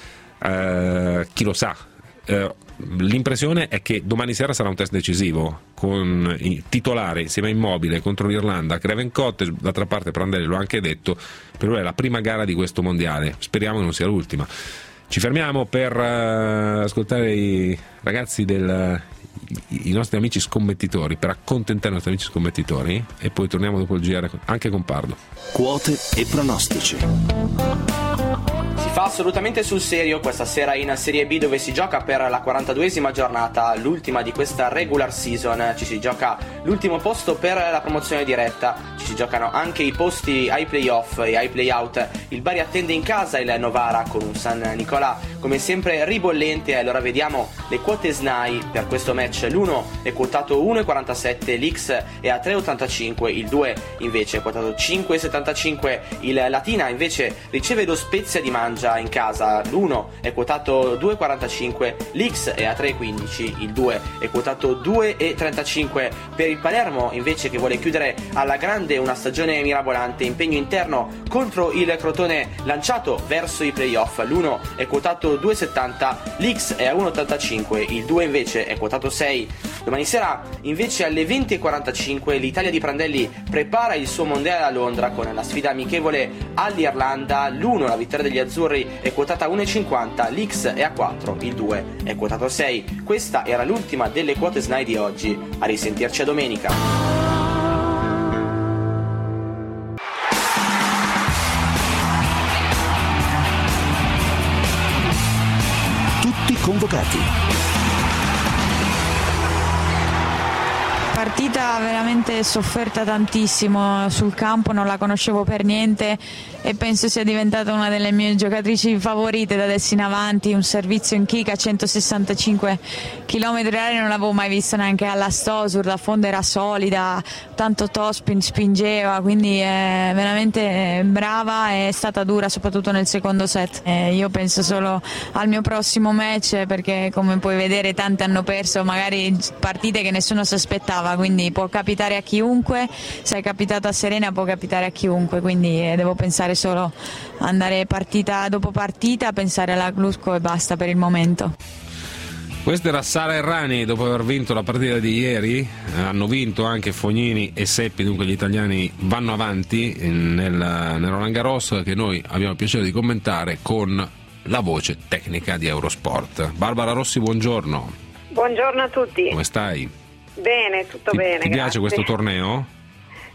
eh, chi lo sa. Eh, l'impressione è che domani sera sarà un test decisivo con il titolare insieme a Immobile contro l'Irlanda, Craven Cottage, d'altra parte Prandelli lo ha anche detto, per lui è la prima gara di questo mondiale, speriamo che non sia l'ultima. Ci fermiamo per uh, ascoltare i ragazzi del i, i nostri amici scommettitori, per accontentare i nostri amici scommettitori, e poi torniamo dopo il G R anche con Pardo. Quote e pronostici. Si fa assolutamente sul serio questa sera in Serie B, dove si gioca per la quarantaduesima giornata, l'ultima di questa regular season. Ci si gioca l'ultimo posto per la promozione diretta, ci si giocano anche i posti ai playoff e ai playout. Il Bari attende in casa il Novara con un San Nicolà come sempre ribollente. Allora vediamo le quote S N A I per questo match. L'uno è quotato uno virgola quarantasette, l'X è a tre virgola ottantacinque, il due invece è quotato cinque virgola settantacinque. Il Latina invece riceve lo Spezia di Mangia in casa, l'uno è quotato due virgola quarantacinque, l'X è a tre virgola quindici, il due è quotato due virgola trentacinque. Per il Palermo invece, che vuole chiudere alla grande una stagione mirabolante, impegno interno contro il Crotone lanciato verso i playoff, l'uno è quotato due virgola settanta, l'X è a uno virgola ottantacinque, il due invece è quotato sei. Domani sera invece alle venti e quarantacinque l'Italia di Prandelli prepara il suo mondiale a Londra con la sfida amichevole all'Irlanda. L'uno, la vittoria degli azzurri, è quotata a uno virgola cinquanta, l'X è a quattro, il due è quotato a sei. Questa era l'ultima delle quote S N A I di oggi. A risentirci a domenica. Tutti convocati. Partita veramente sofferta tantissimo sul campo, non la conoscevo per niente e penso sia diventata una delle mie giocatrici favorite da adesso in avanti. Un servizio in kick a centosessantacinque chilometri orari non l'avevo mai visto neanche alla Stosur, da fondo era solida, tanto topspin spingeva, quindi è veramente brava e è stata dura soprattutto nel secondo set. E io penso solo al mio prossimo match, perché come puoi vedere tanti hanno perso magari partite che nessuno si aspettava, quindi può capitare a chiunque, se è capitato a Serena può capitare a chiunque, quindi devo pensare solo andare partita dopo partita, pensare alla Glusco e basta per il momento. Questa era Sara Errani dopo aver vinto la partita di ieri. Hanno vinto anche Fognini e Seppi, dunque gli italiani vanno avanti nel, nel Roland Garros, che noi abbiamo il piacere di commentare con la voce tecnica di Eurosport. Barbara Rossi, buongiorno. Buongiorno a tutti. Come stai? Bene, tutto ti, bene. Ti piace grazie. questo torneo?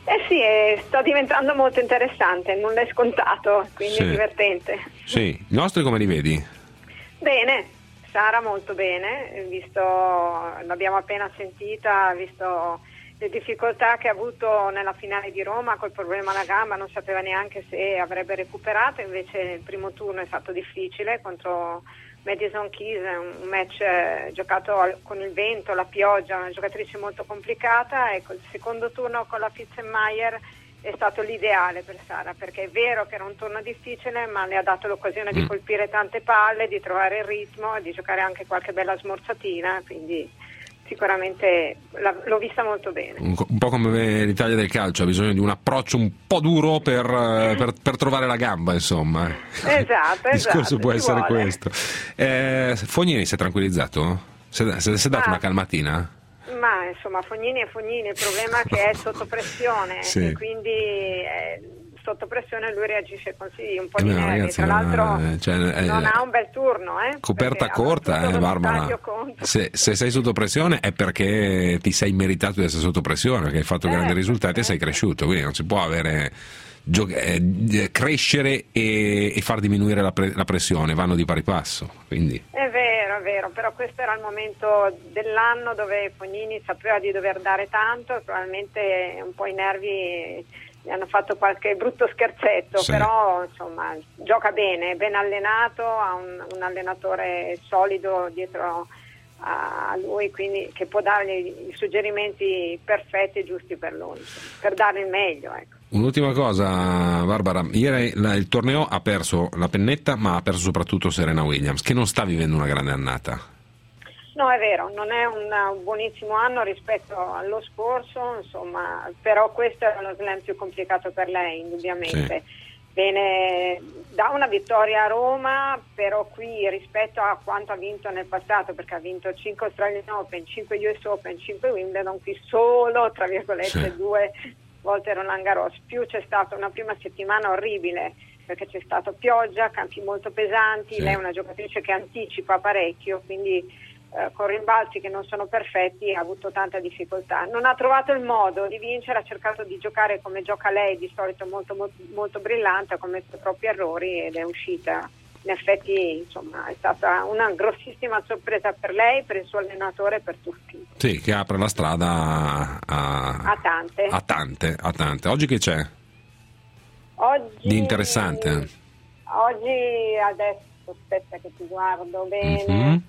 Eh sì, eh, sta diventando molto interessante, non è scontato, quindi Sì. è divertente. Sì, i nostri come li vedi? Bene, Sara molto bene, visto, l'abbiamo appena sentita, visto le difficoltà che ha avuto nella finale di Roma col problema alla gamba, non sapeva neanche se avrebbe recuperato, invece il primo turno è stato difficile contro Madison Keys, un match eh, giocato al, con il vento, la pioggia, una giocatrice molto complicata, e il secondo turno con la Fitzenmeyer è stato l'ideale per Sara, perché è vero che era un turno difficile, ma le ha dato l'occasione di colpire tante palle, di trovare il ritmo e di giocare anche qualche bella smorzatina, quindi sicuramente la, l'ho vista molto bene. Un, un po' come l'Italia del calcio, ha bisogno di un approccio un po' duro per, eh, per, per trovare la gamba, insomma. Esatto, Il discorso esatto, può ci essere vuole. questo. Eh, Fognini si è tranquillizzato? Si è, si è dato Ma- una calmatina? Ma insomma Fognini è Fognini, il problema è che è sotto pressione Sì. e quindi eh, sotto pressione lui reagisce con sì, un po' Eh di beh, nervi, ragazzi, tra l'altro eh, cioè, eh, non ha un bel turno, eh, coperta perché ha corta, battuto eh, lo Barbara. stadio contro. Se, se sei sotto pressione è perché ti sei meritato di essere sotto pressione, perché hai fatto Eh, grandi risultati e sei cresciuto, quindi non si può avere gio- eh, crescere e, e far diminuire la, pre- la pressione, vanno di pari passo. Quindi È vero, è vero, però questo era il momento dell'anno dove Fognini sapeva di dover dare tanto e probabilmente un po' i nervi gli hanno fatto qualche brutto scherzetto, Sì. però insomma gioca bene, è ben allenato, ha un, un allenatore solido dietro a lui, quindi che può dargli i suggerimenti perfetti e giusti per lui, per dare il meglio, ecco. un'ultima cosa, Barbara, ieri la- il torneo ha perso la Pennetta, ma ha perso soprattutto Serena Williams, che non sta vivendo una grande annata. No, è vero, non è un, un buonissimo anno rispetto allo scorso, insomma, però questo è lo slam più complicato per lei, indubbiamente. Viene da una vittoria a Roma, però qui rispetto a quanto ha vinto nel passato, perché ha vinto cinque Australian Open, cinque U S Open, cinque Wimbledon, qui solo, tra virgolette, Sì. due volte Roland Garros, più c'è stata una prima settimana orribile, perché c'è stata pioggia, campi molto pesanti, Sì. lei è una giocatrice che anticipa parecchio, quindi eh, con rimbalzi che non sono perfetti ha avuut tanta difficoltà. Non ha trovato il modo di vincere, ha cercato di giocare come gioca lei, di solito molto, molto, molto brillante, ha commesso troppi errori ed è uscita. In effetti, insomma, è stata una grossissima sorpresa per lei, per il suo allenatore e per tutti. Sì, che apre la strada a, A tante. a tante, a tante. Oggi che c'è Oggi, di interessante? oggi adesso aspetta che ti guardo bene. Mhm.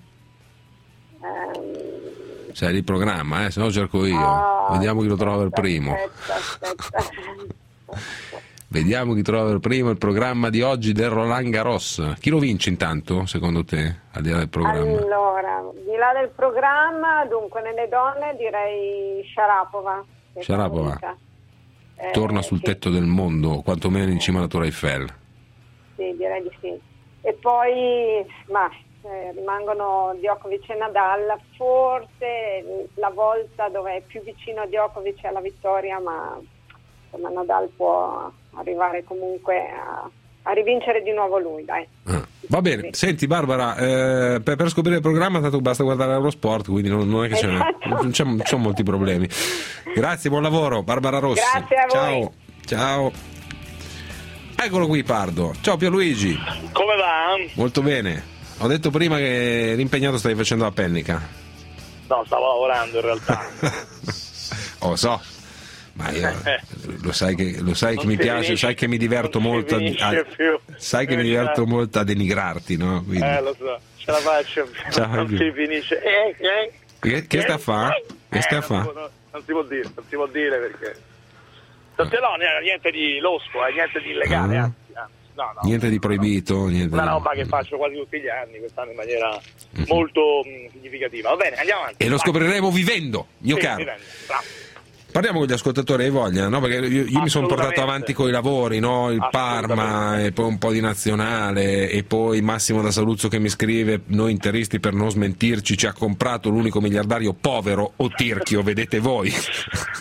Ehm, C'è il programma, eh, se no cerco io. oh, Vediamo chi lo trova per primo. Aspetta, aspetta. Vediamo chi trova per primo il programma di oggi del Roland Garros. Chi lo vince intanto, secondo te, al di là del programma? Allora, di là del programma, dunque nelle donne direi Sharapova. che è Sharapova. favorita. Eh, Torna sul sì, tetto del mondo, quantomeno in cima alla Tour Eiffel. Sì, direi di sì. E poi, ma eh, rimangono Djokovic e Nadal, forse la volta dove è più vicino Djokovic alla vittoria, ma insomma, Nadal può arrivare comunque a, a rivincere di nuovo lui, dai. Va bene, senti Barbara, eh, per, per scoprire il programma tanto basta guardare Eurosport, quindi non, non è che c'è, Esatto. non, c'è, non ci sono molti problemi. Grazie, buon lavoro, Barbara Rossi. Grazie a voi. Ciao, ciao. Eccolo qui Pardo. Ciao Pierluigi. Come va? Molto bene. Ho detto prima che eri impegnato, stavi facendo la pennica. No, stavo lavorando in realtà. Oh, so. Ma io lo sai che, lo sai che Non mi si piace, finisce- sai che mi diverto non si molto a, finisce a- più. sai che mi diverto molto a denigrarti, no? Quindi, Eh, lo so, ce la faccio più. Ciao, non più. si finisce. Eh, eh. che, che sta a fa? Che Eh, sta a non, fa? si può, no, non si può dire, non si può dire perché. Non ce l'ho, niente- niente di losco, eh, niente di illegale, Ah. anzi, anzi. No, no. Niente di proibito, niente Una di... roba che faccio quasi tutti gli anni, quest'anno in maniera molto mh, significativa. Va bene, andiamo avanti. E lo Vai. scopriremo vivendo, mio Sì, caro. vivendo, bravo. Parliamo con gli ascoltatori, hai voglia, no? Perché io, io mi sono portato avanti con i lavori, no? Il Parma e poi un po' di nazionale e poi Massimo da Saluzzo che mi scrive: noi interisti, per non smentirci, ci ha comprato l'unico miliardario povero o tirchio, vedete voi.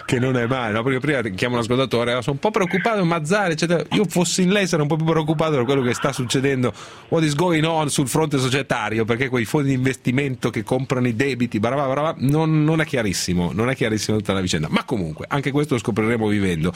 che non è male, no? Perché prima chiamo un ascoltatore, sono un po' preoccupato, Mazzarri, eccetera. Io fossi in lei sarei un po' più preoccupato per quello che sta succedendo, what is going on sul fronte societario, perché quei fondi di investimento che comprano i debiti, barabà, barabà, non, non è chiarissimo, non è chiarissimo tutta la vicenda. Ma comunque, anche questo lo scopriremo vivendo.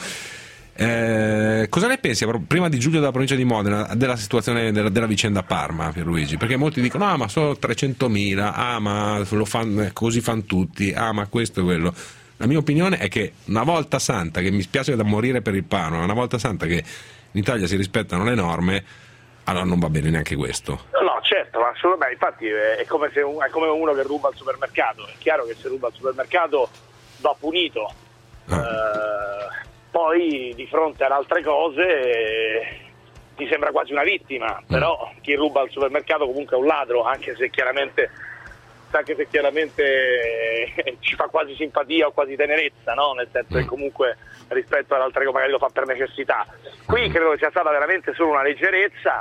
Eh, cosa ne pensi, prima di Giulio della provincia di Modena, della situazione della, della vicenda Parma, Pierluigi? Perché molti dicono ah ma sono trecentomila, ah ma lo fan, così fanno tutti, ah ma questo e quello. La mia opinione è che una volta santa, che mi spiace da morire per il Parma, una volta santa che in Italia si rispettano le norme, allora non va bene neanche questo. No, no, certo, ma assolutamente, infatti è come, se un, è come uno che ruba al supermercato, è chiaro che se ruba al supermercato va punito. Ah. Eh, Poi di fronte ad altre cose eh, ti sembra quasi una vittima, però chi ruba al supermercato comunque è un ladro, anche se chiaramente, anche se chiaramente eh, ci fa quasi simpatia o quasi tenerezza, no? Nel senso che comunque rispetto ad altre cose magari lo fa per necessità. Qui credo che sia stata veramente solo una leggerezza,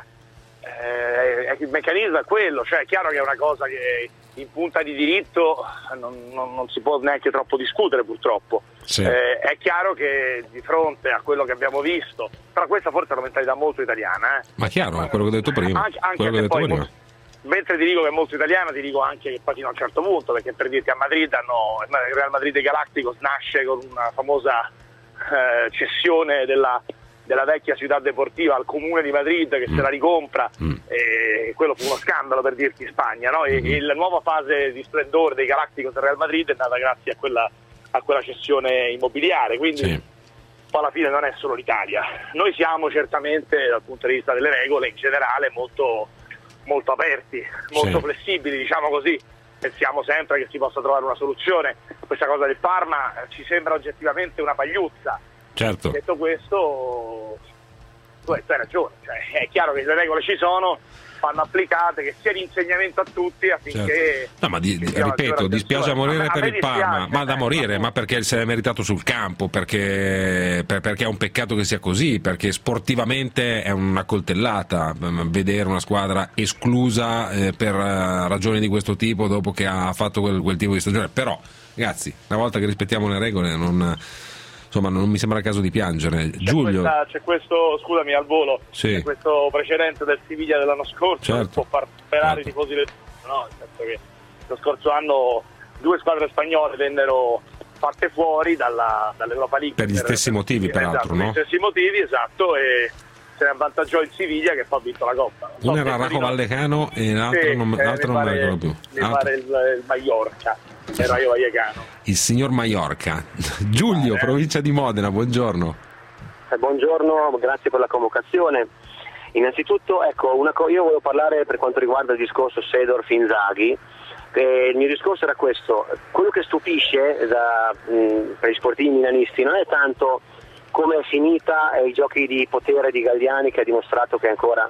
eh, il meccanismo è quello, cioè è chiaro che è una cosa che in punta di diritto non, non, non si può neanche troppo discutere purtroppo. Sì. Eh, è chiaro che di fronte a quello che abbiamo visto, però questa forse è una mentalità molto italiana, eh. Ma chiaro, è quello che ho detto prima, anche, anche quello che ho detto poi, prima. Mentre ti dico che è molto italiana, ti dico anche che poi fino a un certo punto, perché per dirti a Madrid hanno, il Real Madrid Galácticos nasce con una famosa eh, cessione della della vecchia Ciudad Deportiva al comune di Madrid che mm. se la ricompra, mm. e quello fu uno scandalo per dirti in Spagna, no? E, mm. e la nuova fase di splendore dei Galácticos del Real Madrid è nata grazie a quella, a quella cessione immobiliare, quindi sì. Poi alla fine non è solo l'Italia, noi siamo certamente dal punto di vista delle regole in generale molto, molto aperti, molto sì. flessibili, diciamo così, pensiamo sempre che si possa trovare una soluzione. Questa cosa del Parma ci sembra oggettivamente una pagliuzza. Certo. Detto questo, tu hai ragione, cioè, è chiaro che le regole ci sono, vanno applicate, che sia di insegnamento a tutti affinché... Certo. No, ma di, ripeto, dispiace a morire a per il Parma, ma da morire, ma perché se l'è meritato sul campo, perché, per, perché è un peccato che sia così, perché sportivamente è una coltellata vedere una squadra esclusa eh, per ragioni di questo tipo dopo che ha fatto quel, quel tipo di stagione. Però, ragazzi, una volta che rispettiamo le regole non... Insomma, non mi sembra il caso di piangere. C'è Giulio. Questa, c'è questo, scusami al volo, sì. C'è questo precedente del Siviglia dell'anno scorso, certo. Che può far sperare certo. I tifosi del no, nel senso che lo scorso anno due squadre spagnole vennero fatte fuori dalla, dall'Europa League. Per gli per, stessi per, motivi, per, peraltro, esatto, no? Per gli stessi motivi, esatto, e se ne avvantaggiò il Siviglia che poi ha vinto la Coppa. So Uno era Rajo Vallecano e l'altro sì, non, eh, l'altro non me lo ricordo più. Mi pare il, il Mallorca. Il Rayo Vallecano. Il signor Mallorca. Giulio, eh. provincia di Modena, buongiorno. Eh, buongiorno, grazie per la convocazione. Innanzitutto, ecco, una co- io volevo parlare per quanto riguarda il discorso Seedorf-Inzaghi. Eh, il mio discorso era questo: quello che stupisce da, mh, per gli sportivi milanisti non è tanto come è finita eh, i giochi di potere di Galliani, che ha dimostrato che ancora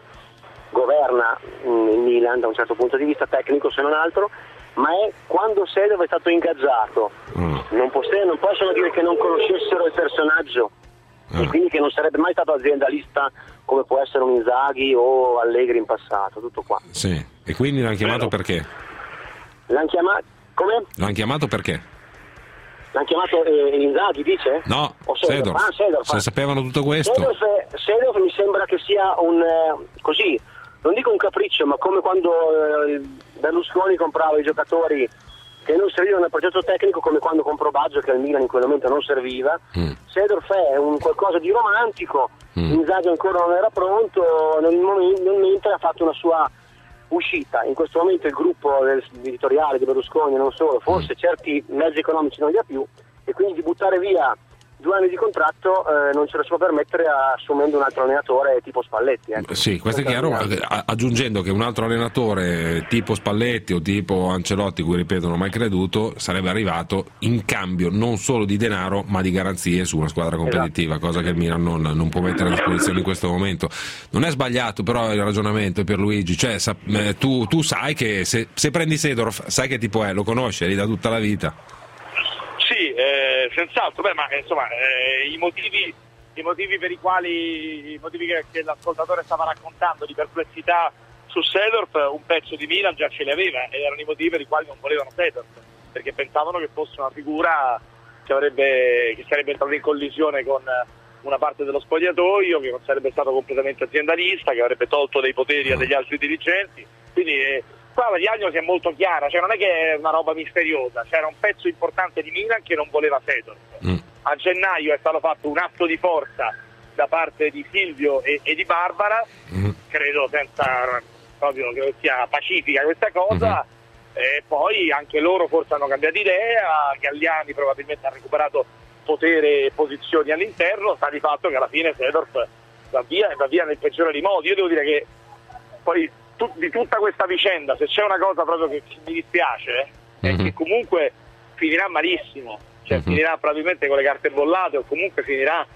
governa mh, il Milan da un certo punto di vista tecnico, se non altro, ma è quando Seedorf è stato ingaggiato. Mm. Non, poss- non possono dire che non conoscessero il personaggio mm. e quindi che non sarebbe mai stato aziendalista come può essere un Inzaghi o Allegri in passato, tutto qua. Sì, e quindi l'hanno chiamato perché? L'hanno chiamato, come? L'hanno chiamato perché? L'hanno chiamato eh, Inzaghi, dice? No, o Seedorf. Ah, Seedorf. Se sapevano tutto questo. Seedorf, Seedorf mi sembra che sia un, eh, così, non dico un capriccio, ma come quando eh, Berlusconi comprava i giocatori che non servivano nel progetto tecnico, come quando comprò Baggio, che al Milan in quel momento non serviva. Mm. Seedorf è un qualcosa di romantico, mm. Inzaghi ancora non era pronto, nel momento, nel mentre ha fatto una sua uscita. In questo momento il gruppo del, editoriale di Berlusconi, non solo, forse mm. certi mezzi economici non li ha più, e quindi di buttare via due anni di contratto eh, non ce lo si può permettere assumendo un altro allenatore tipo Spalletti. Ecco. Sì, questo è chiaro, aggiungendo che un altro allenatore tipo Spalletti o tipo Ancelotti, cui ripeto non ho mai creduto, sarebbe arrivato in cambio non solo di denaro ma di garanzie su una squadra competitiva, esatto. Cosa che il Milan non, non può mettere a disposizione in questo momento. Non è sbagliato però il ragionamento, Pierluigi, cioè tu, tu sai che se, se prendi Seedorf sai che tipo è, lo conosci, è lì da tutta la vita. Sì, eh, senz'altro, beh, ma insomma eh, i motivi i motivi per i quali i motivi che, che l'ascoltatore stava raccontando di perplessità su Seedorf, un pezzo di Milan già ce li aveva, ed erano i motivi per i quali non volevano Seedorf, perché pensavano che fosse una figura che, avrebbe, che sarebbe entrato in collisione con una parte dello spogliatoio, che non sarebbe stato completamente aziendalista, che avrebbe tolto dei poteri a degli altri dirigenti. Quindi eh, qua la diagnosi è molto chiara, cioè non è che è una roba misteriosa, c'era un pezzo importante di Milan che non voleva Seedorf. Mm. A gennaio è stato fatto un atto di forza da parte di Silvio e, e di Barbara, mm. credo senza proprio che sia pacifica questa cosa, mm-hmm. e poi anche loro forse hanno cambiato idea, Galliani probabilmente ha recuperato potere e posizioni all'interno, sta di fatto che alla fine Seedorf va via e va via nel peggiore dei modi. Io devo dire che poi tu, di tutta questa vicenda, se c'è una cosa proprio che, che mi dispiace, eh, mm-hmm. è che comunque finirà malissimo, cioè mm-hmm. finirà probabilmente con le carte bollate, o comunque finirà,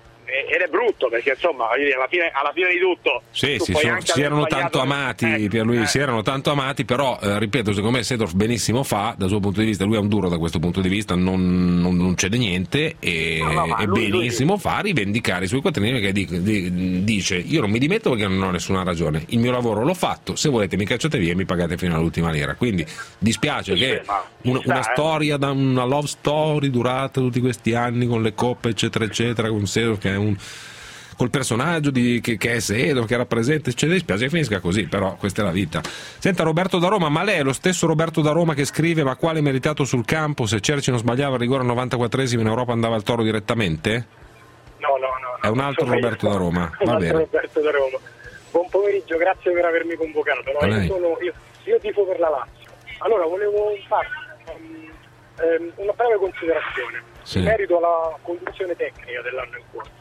ed è brutto perché insomma alla fine, alla fine di tutto sì, sì, sono, si erano tanto amati, ecco, Pierluigi, eh. si erano tanto amati, però eh, ripeto, secondo me Seedorf benissimo fa dal suo punto di vista, lui è un duro da questo punto di vista, non, non, non cede niente e, no, no, e lui, benissimo lui... fa a rivendicare i suoi quattrini, che di, di, dice io non mi dimetto perché non ho nessuna ragione, il mio lavoro l'ho fatto, se volete mi cacciate via e mi pagate fino all'ultima lira. Quindi dispiace sì, che una, sta, una eh. storia, da una love story durata tutti questi anni con le coppe eccetera eccetera, con Seedorf che è un col personaggio di, che, che è Seedorf, che rappresenta, eccetera, dispiace che finisca così, però questa è la vita. Senta, Roberto da Roma, ma lei è lo stesso Roberto da Roma che scrive ma quale meritato sul campo, se Cerci non sbagliava il rigore al novantaquattresimo in Europa andava al Toro direttamente? No, no, no. È un altro Roberto io. da Roma, va bene. Roberto da Roma. Buon pomeriggio, grazie per avermi convocato. No, io, sono, io, io tifo per la Lazio. Allora, volevo fare um, um, una breve considerazione sì. in merito alla conduzione tecnica dell'anno in corso.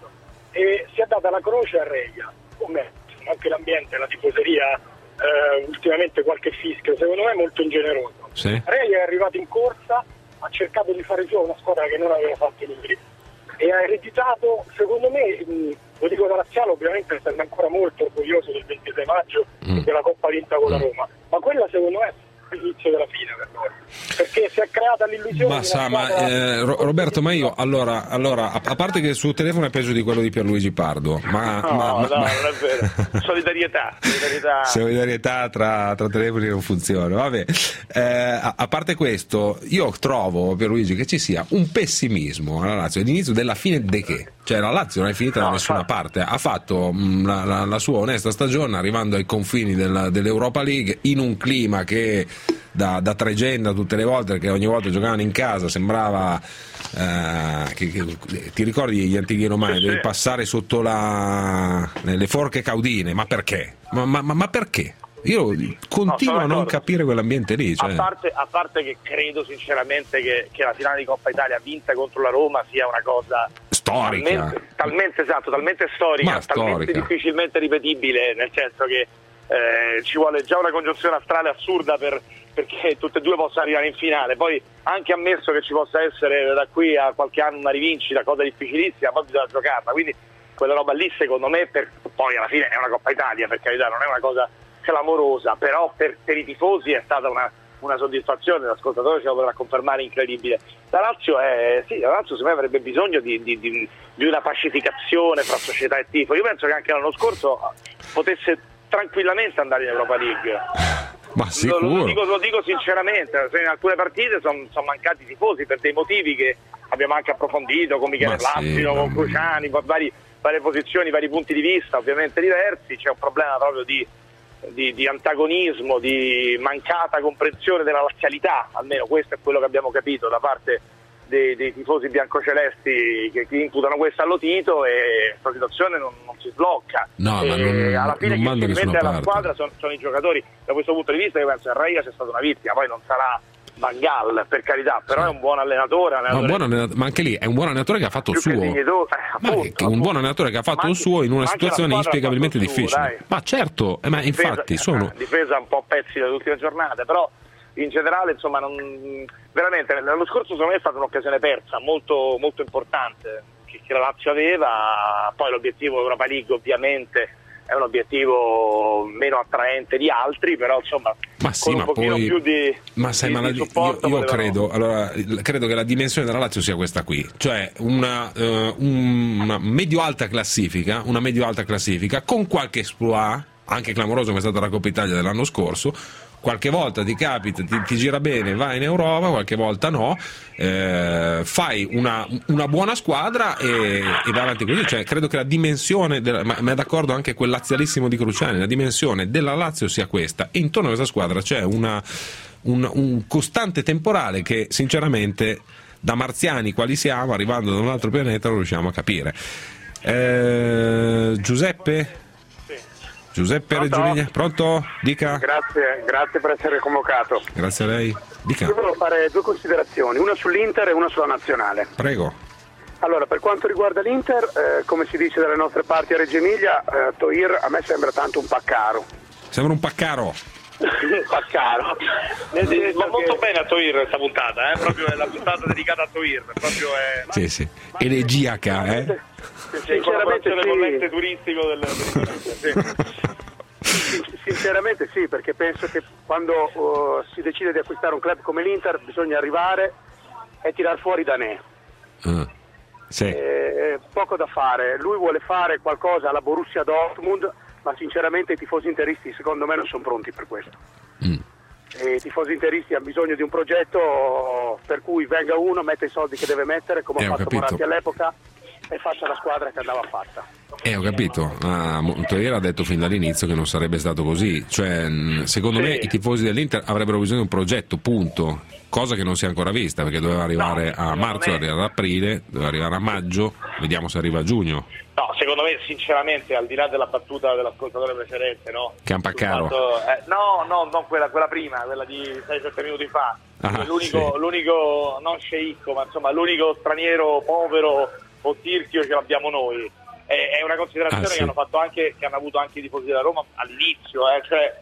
E si è data la croce a Reia, come anche l'ambiente, la tifoseria, eh, ultimamente qualche fischio, secondo me molto ingeneroso. Sì. Reia è arrivato in corsa, ha cercato di fare sua una squadra che non aveva fatto lui e ha ereditato, secondo me, mh, lo dico da laziale, ovviamente essendo ancora molto orgoglioso del ventisei maggio mm. e della Coppa vinta con mm. la Roma, ma quella secondo me è l'inizio della fine per noi, perché si è creata l'illusione. Ma sa, ma eh, Roberto, ma io allora, allora a, a parte che il suo telefono è peggio di quello di Pierluigi Pardo, ma no, ma, no, ma, non è vero. Solidarietà, solidarietà, solidarietà tra, tra telefoni non funziona. Vabbè, eh, a, a parte questo, io trovo, Pierluigi, che ci sia un pessimismo alla Lazio all'inizio della fine di che? Cioè la Lazio non è finita no, da nessuna fa... parte, ha fatto mh, la, la, la sua onesta stagione arrivando ai confini della, dell'Europa League in un clima che da, da tregenda tutte le volte, perché ogni volta giocavano in casa sembrava eh, che, che, ti ricordi gli antichi romani, sì, devi sì. passare sotto la, le forche caudine, ma perché? Ma, ma, ma perché? Io continuo no, a non capire quell'ambiente lì, cioè. a, parte, a parte che credo sinceramente che, che la finale di Coppa Italia vinta contro la Roma sia una cosa storica, talmente, talmente esatto, talmente storica, Ma talmente storica. difficilmente ripetibile, nel senso che eh, ci vuole già una congiunzione astrale assurda per, perché tutte e due possano arrivare in finale. Poi anche ammesso che ci possa essere da qui a qualche anno una rivincita, cosa difficilissima, poi bisogna giocarla, quindi quella roba lì secondo me per, poi alla fine è una Coppa Italia, per carità, non è una cosa clamorosa, però per, per i tifosi è stata una, una soddisfazione, l'ascoltatore ce lo potrà confermare, incredibile. La Lazio è sì, la Lazio secondo me avrebbe bisogno di, di, di, di una pacificazione fra società e tifo. Io penso che anche l'anno scorso potesse tranquillamente andare in Europa League. Ma sicuro. Lo, lo, dico, lo dico sinceramente, in alcune partite sono son mancati tifosi per dei motivi che abbiamo anche approfondito, con Michele Lassino, sì, con Cruciani, vari, varie posizioni, vari punti di vista ovviamente diversi. C'è un problema proprio di Di, di antagonismo, di mancata comprensione della lazialità, almeno questo è quello che abbiamo capito da parte dei, dei tifosi biancocelesti che, che imputano questo allo Tito, e questa situazione non, non si sblocca. No, e ma non, alla fine non chi si mette alla parte. squadra sono, sono i giocatori. Da questo punto di vista io penso che Reia sia stata una vittima, poi non sarà Van Gaal, per carità, però sì. è un buon allenatore, allenatore. Ma, un buon allenatore, ma anche lì è un buon allenatore che ha fatto il suo, dignitò, eh, appunto, ma che, un buon allenatore che ha fatto il suo in una situazione inspiegabilmente difficile. Suo, ma certo, eh, ma difesa, infatti sono eh, difesa un po' a pezzi dalle ultime giornate, però in generale insomma non, veramente l'anno scorso secondo me è stata un'occasione persa molto, molto importante che, che la Lazio aveva. Poi l'obiettivo Europa League ovviamente è un obiettivo meno attraente di altri, però insomma ma sì, con un ma pochino poi, più di, ma sai, di, ma la, di io, supporto io potevano... credo, allora, credo che la dimensione della Lazio sia questa qui, cioè una, uh, una medio-alta classifica, una medio-alta classifica con qualche exploit, anche clamoroso come è stata la Coppa Italia dell'anno scorso, qualche volta ti capita, ti, ti gira bene, vai in Europa, qualche volta no, eh, fai una, una buona squadra e, e vai avanti così. Cioè, credo che la dimensione, della, ma, ma è d'accordo anche quel lazialissimo di Cruciani, la dimensione della Lazio sia questa, e intorno a questa squadra c'è una, un, un costante temporale che sinceramente da marziani quali siamo, arrivando da un altro pianeta, lo riusciamo a capire. eh, Giuseppe? Giuseppe Reggio, pronto? Dica. Grazie, grazie per essere convocato. Grazie a lei. Dica. Io volevo fare due considerazioni, una sull'Inter e una sulla nazionale. Prego. Allora, per quanto riguarda l'Inter, eh, come si dice dalle nostre parti a Reggio Emilia, eh, Toir a me sembra tanto un paccaro. Sembra un paccaro. Un paccaro. Nel senso va molto bene a Toir questa puntata, eh? Proprio è la puntata dedicata a Toir, proprio è... Sì, sì. Elegiaca, eh? Sinceramente sì. Collette turistico del, del... Sì. Sinceramente sì, perché penso che quando uh, si decide di acquistare un club come l'Inter bisogna arrivare e tirar fuori Danè. Uh, sì. eh, poco da fare, lui vuole fare qualcosa alla Borussia Dortmund, ma sinceramente i tifosi interisti secondo me non sono pronti per questo. Mm. E i tifosi interisti hanno bisogno di un progetto per cui venga uno, mette i soldi che deve mettere, come eh, ha fatto capito. Moratti all'epoca, e faccia la squadra che andava fatta. Eh, ho capito, ma Montoya ha detto fin dall'inizio che non sarebbe stato così, cioè secondo sì. me i tifosi dell'Inter avrebbero bisogno di un progetto, punto, cosa che non si è ancora vista, perché doveva arrivare no, a marzo, arrivare ad aprile, doveva arrivare a maggio, vediamo se arriva a giugno. No, secondo me sinceramente, al di là della battuta dell'ascoltatore precedente, no? Che è un paccaro. Eh, no, no, non quella, quella prima, quella di sei sette minuti fa. Ah, l'unico, sì. l'unico, non sceicco, ma insomma l'unico straniero povero o tirchio ce l'abbiamo noi. È, è una considerazione ah, sì. che hanno fatto anche, che hanno avuto anche i tifosi della Roma all'inizio, eh, cioè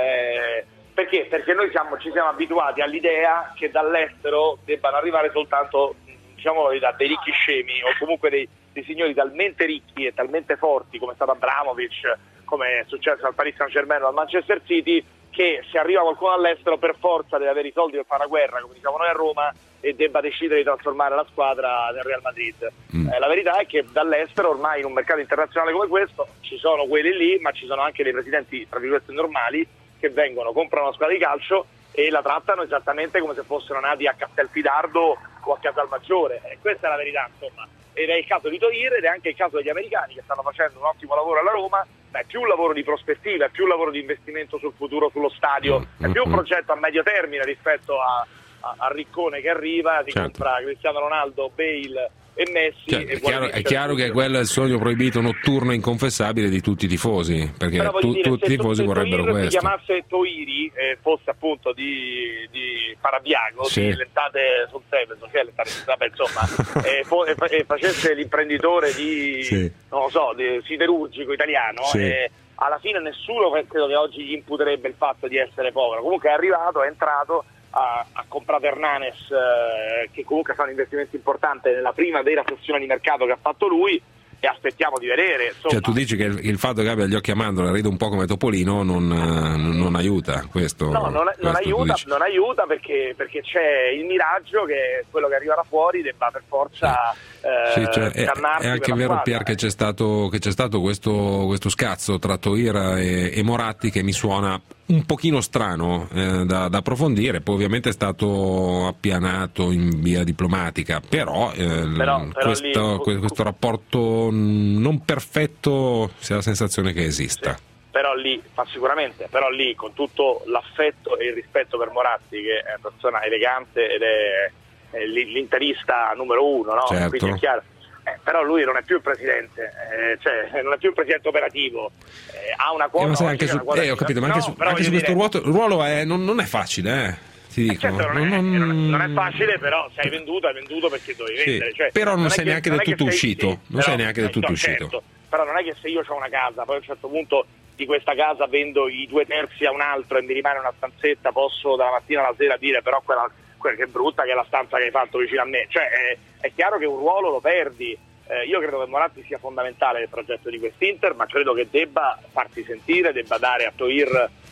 eh, perché? Perché noi siamo, ci siamo abituati all'idea che dall'estero debbano arrivare soltanto, diciamo, da dei ricchi scemi o comunque dei, dei signori talmente ricchi e talmente forti come è stato Abramovich, come è successo al Paris Saint-Germain o al Manchester City, che se arriva qualcuno all'estero per forza deve avere i soldi per fare la guerra, come diciamo noi a Roma, e debba decidere di trasformare la squadra nel Real Madrid. Mm. Eh, la verità è che dall'estero ormai in un mercato internazionale come questo ci sono quelli lì, ma ci sono anche dei presidenti tra virgolette normali che vengono, comprano una squadra di calcio e la trattano esattamente come se fossero nati a Castelfidardo o a Casalmaggiore. E questa è la verità, insomma. Ed è il caso di Toir ed è anche il caso degli americani che stanno facendo un ottimo lavoro alla Roma. È più un lavoro di prospettiva, è più un lavoro di investimento sul futuro, sullo stadio, è più un progetto a medio termine rispetto a, a, a Riccone che arriva, si certo. compra Cristiano Ronaldo, Bale e Messi. Cioè, e è chiaro, è chiaro che quello è il sogno proibito notturno e inconfessabile di tutti i tifosi, perché tu, dire, tutti i tifosi vorrebbero Toir questo. Se si chiamasse Toiri e eh, fosse appunto di, di Parabiago, sì. di Lentate sul Seveso, cioè Lentate, vabbè, insomma, e, e, e facesse l'imprenditore di, sì. non lo so, di siderurgico italiano, sì. e alla fine nessuno credo che oggi gli imputerebbe il fatto di essere povero. Comunque è arrivato, è entrato, ha, ha comprato Hernanes, eh, che comunque fa un investimento importante nella prima vera sessione di mercato che ha fatto lui, e aspettiamo di vedere. Insomma. Cioè tu dici che il, il fatto che abbia gli occhi a mandorla, ride un po' come Topolino, non, non, non aiuta questo? No, non, questo non aiuta, non aiuta perché, perché c'è il miraggio che quello che arriva da fuori debba per forza eh, sì, cioè, è, è anche vero, squadra. Pier, che c'è stato, che c'è stato questo, questo scazzo tra Toir e, e Moratti che mi suona un pochino strano eh, da, da approfondire. Poi ovviamente è stato appianato in via diplomatica, però, eh, però, però questo, lì, questo rapporto non perfetto si ha la sensazione che esista. Sì. Però lì, ma sicuramente, però lì con tutto l'affetto e il rispetto per Moratti, che è una persona elegante ed è, è l'interista numero uno, no? Certo. Quindi è chiaro. Eh, però lui non è più il presidente, eh, cioè non è più il presidente operativo, eh, ha una quota. Eh, ma sai, anche oggi, su, una quota eh, ho capito, ma anche no, su, però anche su questo dire, ruolo, ruolo è, non, non è facile, eh. Ti dico. certo, non, è, non, non è facile, però se hai venduto, hai venduto perché dovevi sì, vendere. Cioè, però non, non sei che, neanche non del tutto sei, uscito. sì, non però, sei neanche del tutto no, uscito. Certo, però non è che se io ho una casa, poi a un certo punto di questa casa vendo i due terzi a un altro e mi rimane una stanzetta, posso dalla mattina alla sera dire però quella, quella che è brutta che è la stanza che hai fatto vicino a me. Cioè è, è chiaro che un ruolo lo perdi. Eh, io credo che Moratti sia fondamentale nel progetto di quest'Inter, ma credo che debba farsi sentire, debba dare a Toir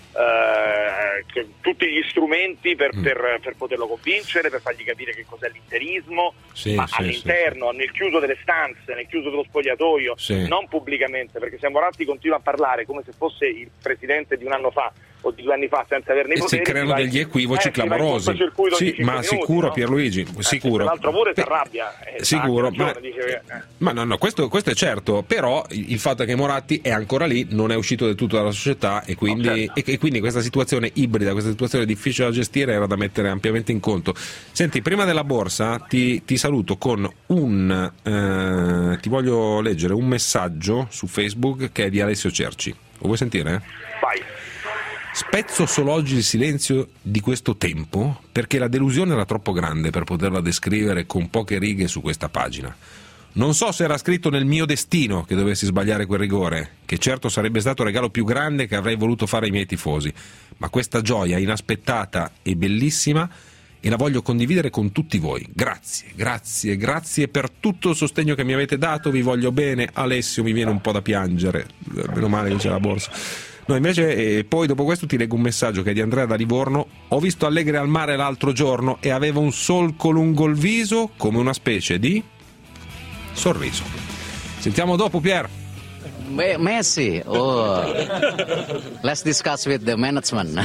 eh, che, tutti gli strumenti per, mm. per, per poterlo convincere, per fargli capire che cos'è l'interismo, sì, ma sì, all'interno, sì. nel chiuso delle stanze, nel chiuso dello spogliatoio, sì. non pubblicamente, perché se Moratti continua a parlare come se fosse il presidente di un anno fa o o di due anni fa senza averne i e poteri. si creano vai, degli equivoci eh, clamorosi. Sì, ma minuti, sicuro, no? Pierluigi, Eh, sicuro. L'altro pure si arrabbia. Eh, Sicuro, ma, ragione, dice che, eh. ma no, no, questo, questo è certo, però il fatto è che Moratti è ancora lì, non è uscito del tutto dalla società e quindi, no, certo. e, e quindi questa situazione ibrida, questa situazione difficile da gestire era da mettere ampiamente in conto. Senti, prima della borsa ti, ti saluto con un eh, ti voglio leggere un messaggio su Facebook che è di Alessio Cerci. Lo vuoi sentire? Vai. Spezzo solo oggi il silenzio di questo tempo perché la delusione era troppo grande per poterla descrivere con poche righe su questa pagina. Non so se era scritto nel mio destino che dovessi sbagliare quel rigore, che certo sarebbe stato il regalo più grande che avrei voluto fare ai miei tifosi, ma questa gioia inaspettata e bellissima e la voglio condividere con tutti voi. Grazie, grazie, grazie per tutto il sostegno che mi avete dato, vi voglio bene. Alessio, mi viene un po' da piangere, meno male che c'è la borsa. No, invece, e poi dopo questo ti leggo un messaggio che è di Andrea da Livorno. Ho visto Allegri al mare l'altro giorno e aveva un solco lungo il viso come una specie di sorriso. Sentiamo dopo, Pier. Messi, oh. Let's discuss with the management.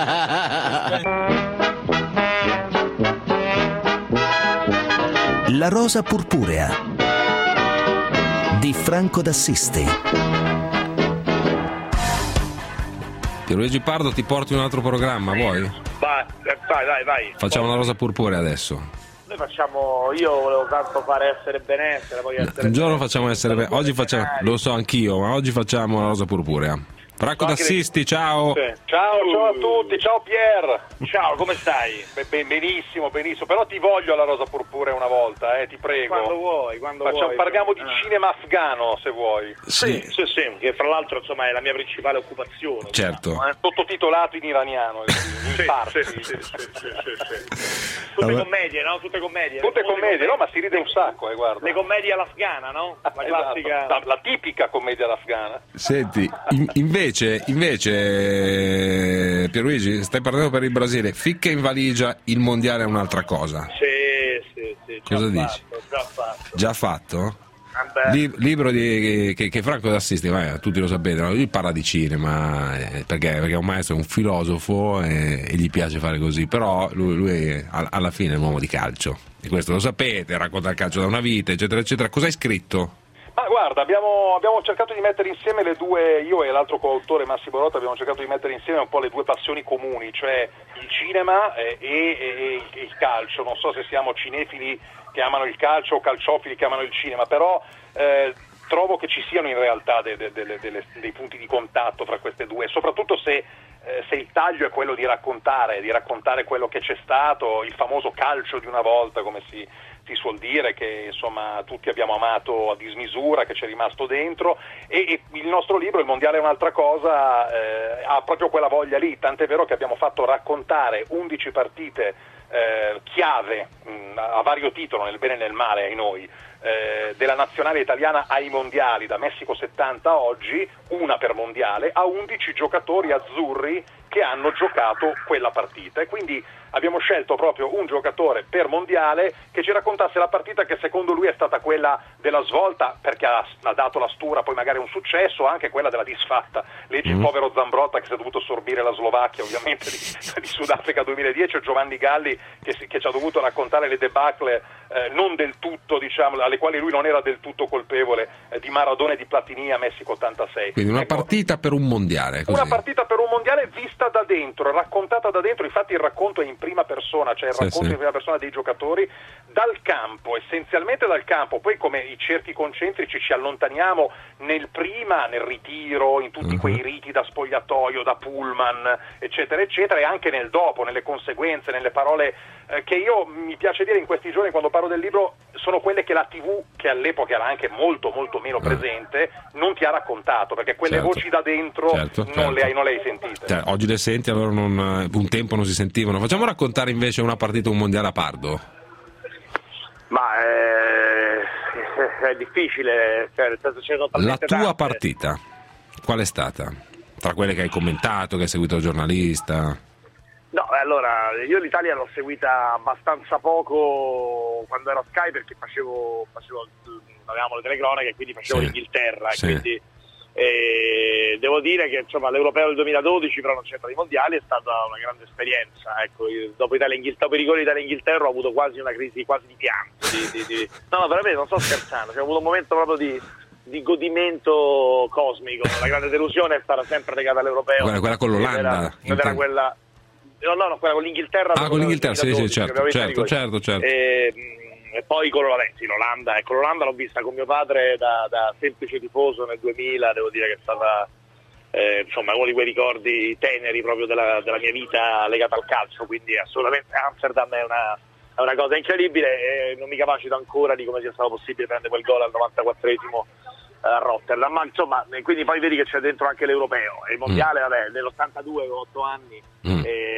La rosa purpurea di Franco d'Assisti. Pierluigi Pardo, ti porti un altro programma, vuoi? Vai, vai, vai, vai. Facciamo la rosa purpurea adesso. Noi facciamo, io volevo tanto fare essere benessere, poi essere un giorno facciamo essere benessere, oggi facciamo, lo so anch'io, ma oggi facciamo la rosa purpurea. Franco d'Assisti, ciao. Sì. Ciao, ciao a tutti, ciao Pier. Ciao, come stai? Ben, benissimo, benissimo. Però ti voglio alla rosa purpurea una volta, eh, ti prego. Quando vuoi, quando Facciamo, vuoi. Parliamo di ah. cinema afghano, se vuoi. Sì. sì, sì, che fra l'altro insomma è la mia principale occupazione. Certo. Diciamo, eh. Sottotitolato in iraniano, in sì, parti. Sì, sì, sì, sì, sì, sì. Tutte Vabbè. commedie, no? Tutte commedie. Tutte commedie, no? Ma si ride un sacco, eh, guarda. Le commedie all'afghana, no? La classica. Esatto. La, la tipica commedia all'afghana. Senti, in, invece, invece, Pierluigi, stai parlando per il Brasile. Ficca in valigia, il mondiale è un'altra cosa. Sì, sì, sì. Cosa già dici? Fatto, già fatto. Già fatto? Li, libro di, che, che Franco d'Assisti, vai, tutti lo sapete, no? Lui parla di cinema eh, perché, perché è un maestro, è un filosofo e, e gli piace fare così, però lui, lui è, alla fine è un uomo di calcio e questo lo sapete, racconta il calcio da una vita, eccetera eccetera. Cosa hai scritto? Ma guarda, abbiamo, abbiamo cercato di mettere insieme le due, io e l'altro coautore Massimo Rotta abbiamo cercato di mettere insieme un po' le due passioni comuni, cioè il cinema e, e, e, e il calcio. Non so se siamo cinefili che amano il calcio o calciofili che amano il cinema, però eh, trovo che ci siano in realtà de, de, de, de, de, dei punti di contatto fra queste due, soprattutto se, eh, se il taglio è quello di raccontare, di raccontare quello che c'è stato, il famoso calcio di una volta, come si, si suol dire, che insomma tutti abbiamo amato a dismisura, che c'è rimasto dentro, e, e il nostro libro, Il Mondiale è un'altra cosa, eh, ha proprio quella voglia lì, tant'è vero che abbiamo fatto raccontare undici partite Eh, chiave mh, a vario titolo, nel bene e nel male ai noi, eh, della nazionale italiana ai mondiali, da Messico settanta a oggi, una per mondiale, a undici giocatori azzurri che hanno giocato quella partita, e quindi abbiamo scelto proprio un giocatore per mondiale che ci raccontasse la partita che secondo lui è stata quella della svolta, perché ha, ha dato la stura, poi magari un successo, anche quella della disfatta. Leggi mm. il povero Zambrotta che si è dovuto sorbire la Slovacchia ovviamente di, di Sudafrica duemiladieci, o Giovanni Galli che, si, che ci ha dovuto raccontare le debacle eh, non del tutto, diciamo, alle quali lui non era del tutto colpevole, eh, di Maradona e di Platini a Messico ottantasei. Quindi una ecco, partita per un mondiale, così. Una partita per un mondiale vista da dentro, raccontata da dentro, infatti il racconto è in prima persona, cioè il sì, racconto sì. in prima persona dei giocatori, dal campo, essenzialmente dal campo, poi come i cerchi concentrici ci allontaniamo nel prima, nel ritiro, in tutti uh-huh. quei riti da spogliatoio, da pullman, eccetera, eccetera, e anche nel dopo, nelle conseguenze, nelle parole eh, che io, mi piace dire in questi giorni quando parlo del libro, sono quelle che la tivù, che all'epoca era anche molto molto meno presente, non ti ha raccontato, perché quelle certo. voci da dentro certo, non, certo. Le hai, non le hai sentite. Cioè, oggi le senti, allora non, un tempo non si sentivano. Facciamo raccontare invece una partita, un mondiale a Pardo. Ma eh, è difficile, cioè, nel senso, ce ne sono la tua tante. partita qual è stata? Tra quelle che hai commentato, che hai seguito il giornalista? No, allora, io l'Italia l'ho seguita abbastanza poco quando ero a Sky, perché facevo, facevo avevamo le telecronache, quindi facevo sì. l'Inghilterra, sì. e quindi E devo dire che insomma l'Europeo del duemiladodici, però non c'entra i mondiali, è stata una grande esperienza. Ecco, dopo Italia Inghilterra, dopo i rigori Italia-Inghilterra ho avuto quasi una crisi quasi di pianto. Di, di, di... No, no, veramente non sto scherzando, cioè, ho avuto un momento proprio di, di godimento cosmico. La grande delusione è stata sempre legata all'Europeo. Quella, quella con l'Olanda. Era, era quella... No, no, no, quella con l'Inghilterra. Ah, con l'Inghilterra, sì, sì, certo, certo, certo, certo. E, e poi con l'Olanda, sì, l'Olanda, ecco, l'Olanda l'ho vista con mio padre da, da semplice tifoso nel duemila, devo dire che è stata eh, insomma uno di quei ricordi teneri proprio della, della mia vita legata al calcio, quindi assolutamente Amsterdam è una, è una cosa incredibile e non mi capacito ancora di come sia stato possibile prendere quel gol al novantaquattresimo a Rotterdam, ma insomma, quindi poi vedi che c'è dentro anche l'Europeo e il mondiale, mm. vabbè, nell'ottantadue avevo otto anni, mm.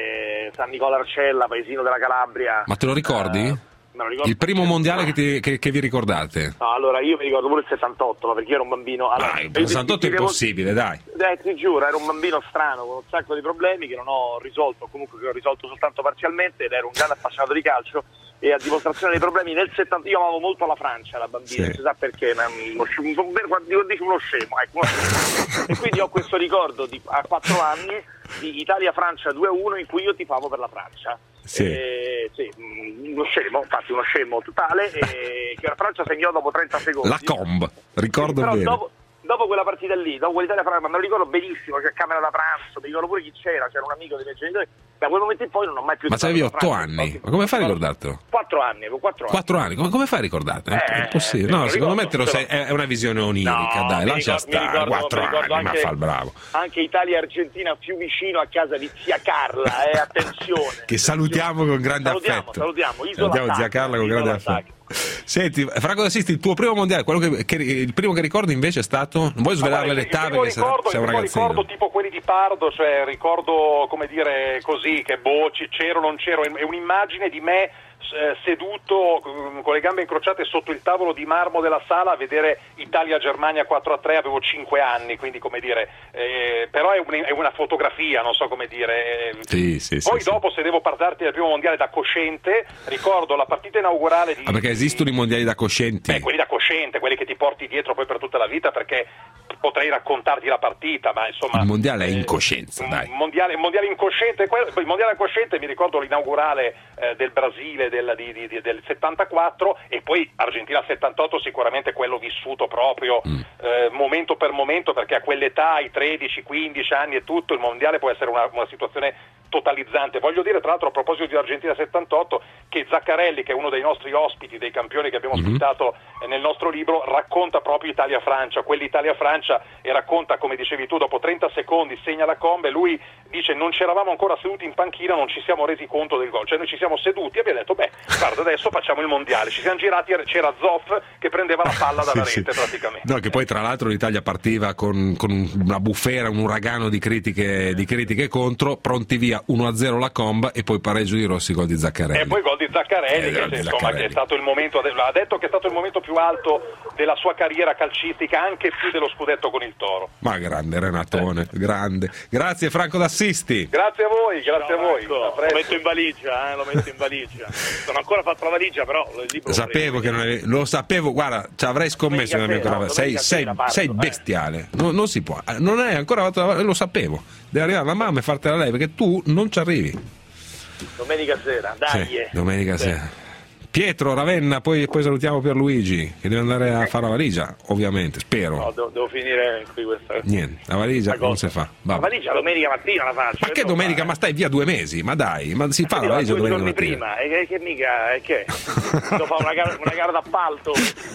e San Nicola Arcella, paesino della Calabria. Ma te lo ricordi? Eh, Il primo mondiale che, ti, che, che vi ricordate? No, allora io mi ricordo pure il settantotto, ma perché ero un bambino. Allora, dai, il settantotto è impossibile, dai. Eh, ti giuro, ero un bambino strano con un sacco di problemi che non ho risolto, comunque che ho risolto soltanto parzialmente, ed ero un grande appassionato di calcio. E a dimostrazione dei problemi nel settanta io amavo molto la Francia, la bambina, non sì. si sa perché, ma uno scemo, dico uno scemo, ecco, uno scemo. E quindi ho questo ricordo di, a quattro anni di Italia-Francia due a uno in cui io tifavo per la Francia. Sì. E, sì, uno scemo, infatti uno scemo totale, e che la Francia segnò dopo trenta secondi. La Comb, ricordo però bene. Dopo, dopo quella partita lì, dopo quell'Italia-Francia, ma me lo ricordo benissimo, c'è camera da pranzo, mi ricordo pure chi c'era, c'era un amico dei miei genitori. Da quel momento in poi non ho mai più... Ma avevi otto anni, ma come fai a ricordartelo? Quattro anni, avevo quattro anni. Quattro anni, come, come fai a ricordartelo? Eh, è possibile. No, secondo me te lo sei, è una visione onirica, no, dai, lascia ricordo, stare, quattro anni, anche, ma fa il bravo. Anche Italia-Argentina più vicino a casa di zia Carla, eh, attenzione. Che salutiamo con grande salutiamo, affetto. Salutiamo, Isola salutiamo zia Carla con grande affetto. Senti, Franco D'Assisti, il tuo primo mondiale, quello che, che, il primo che ricordi invece è stato? Non vuoi svelarle l'età perché ricordo, sei un ragazzino. Ricordo tipo quelli di Pardo, cioè ricordo, come dire, così, che boh, c'ero, non c'ero, è un'immagine di me eh, seduto con le gambe incrociate sotto il tavolo di marmo della sala a vedere Italia-Germania quattro a tre, avevo cinque anni, quindi come dire, eh, però è, un, è una fotografia, non so come dire. Sì, sì, Poi sì, dopo, sì. se devo parlarti del primo mondiale da cosciente, ricordo la partita inaugurale di... Ah, perché esistono i mondiali da coscienti? Beh, quelli da cosciente, quelli che ti porti dietro poi per tutta la vita, perché potrei raccontarti la partita, ma insomma... Il mondiale è incoscienza, eh, dai. Mondiale, mondiale incosciente, quello, il mondiale incosciente mi ricordo l'inaugurale eh, del Brasile del, di, di, del settantaquattro, e poi Argentina settantotto, sicuramente quello vissuto proprio mm. eh, momento per momento, perché a quell'età, ai tredici quindici anni e tutto, il mondiale può essere una, una situazione totalizzante. Voglio dire, tra l'altro, a proposito di Argentina settantotto, che Zaccarelli, che è uno dei nostri ospiti, dei campioni che abbiamo mm-hmm. ospitato nel nostro libro, racconta proprio Italia-Francia, quell'Italia-Francia, e racconta, come dicevi tu, dopo trenta secondi segna la comba e lui dice: non ci eravamo ancora seduti in panchina, non ci siamo resi conto del gol, cioè noi ci siamo seduti e abbiamo detto beh, guarda, adesso facciamo il mondiale, ci siamo girati e c'era Zoff che prendeva la palla dalla sì, rete sì. praticamente. No, che poi tra l'altro l'Italia partiva con, con una bufera, un uragano di critiche, di critiche contro, pronti via uno a zero la comba e poi pareggio di Rossi, gol di Zaccarelli. E poi gol di Zaccarelli, eh, che, di insomma, Zaccarelli. che è stato il momento, ha detto che è stato il momento più alto della sua carriera calcistica, anche più dello scudetto con il Toro. Ma grande Renatone, eh. grande. Grazie Franco D'Assisti. Grazie a voi, grazie no, a voi. Ecco, lo metto in valigia, eh, lo metto in valigia. Non ho ancora fatto la valigia, però il libro sapevo che non ave... lo sapevo, guarda, ci avrei scommesso nella mia sera, no, sei, sei, parto, sei bestiale, no, non si può, non hai ancora fatto la... lo sapevo, deve arrivare la mamma e fartela lei perché tu non ci arrivi. Domenica sera, dai. Sì, domenica sì. sera. Pietro, Ravenna, poi, poi salutiamo Pierluigi che deve andare a fare la valigia, ovviamente, spero. No, devo, devo finire qui questa. Niente, la valigia non si fa. La valigia domenica mattina la faccio. Ma che domenica? Fare. Ma stai via due mesi, ma dai, ma si fa sì, la valigia due domenica giorni mattina. prima, e che, che mica, è che devo fare una gara, una gara d'appalto.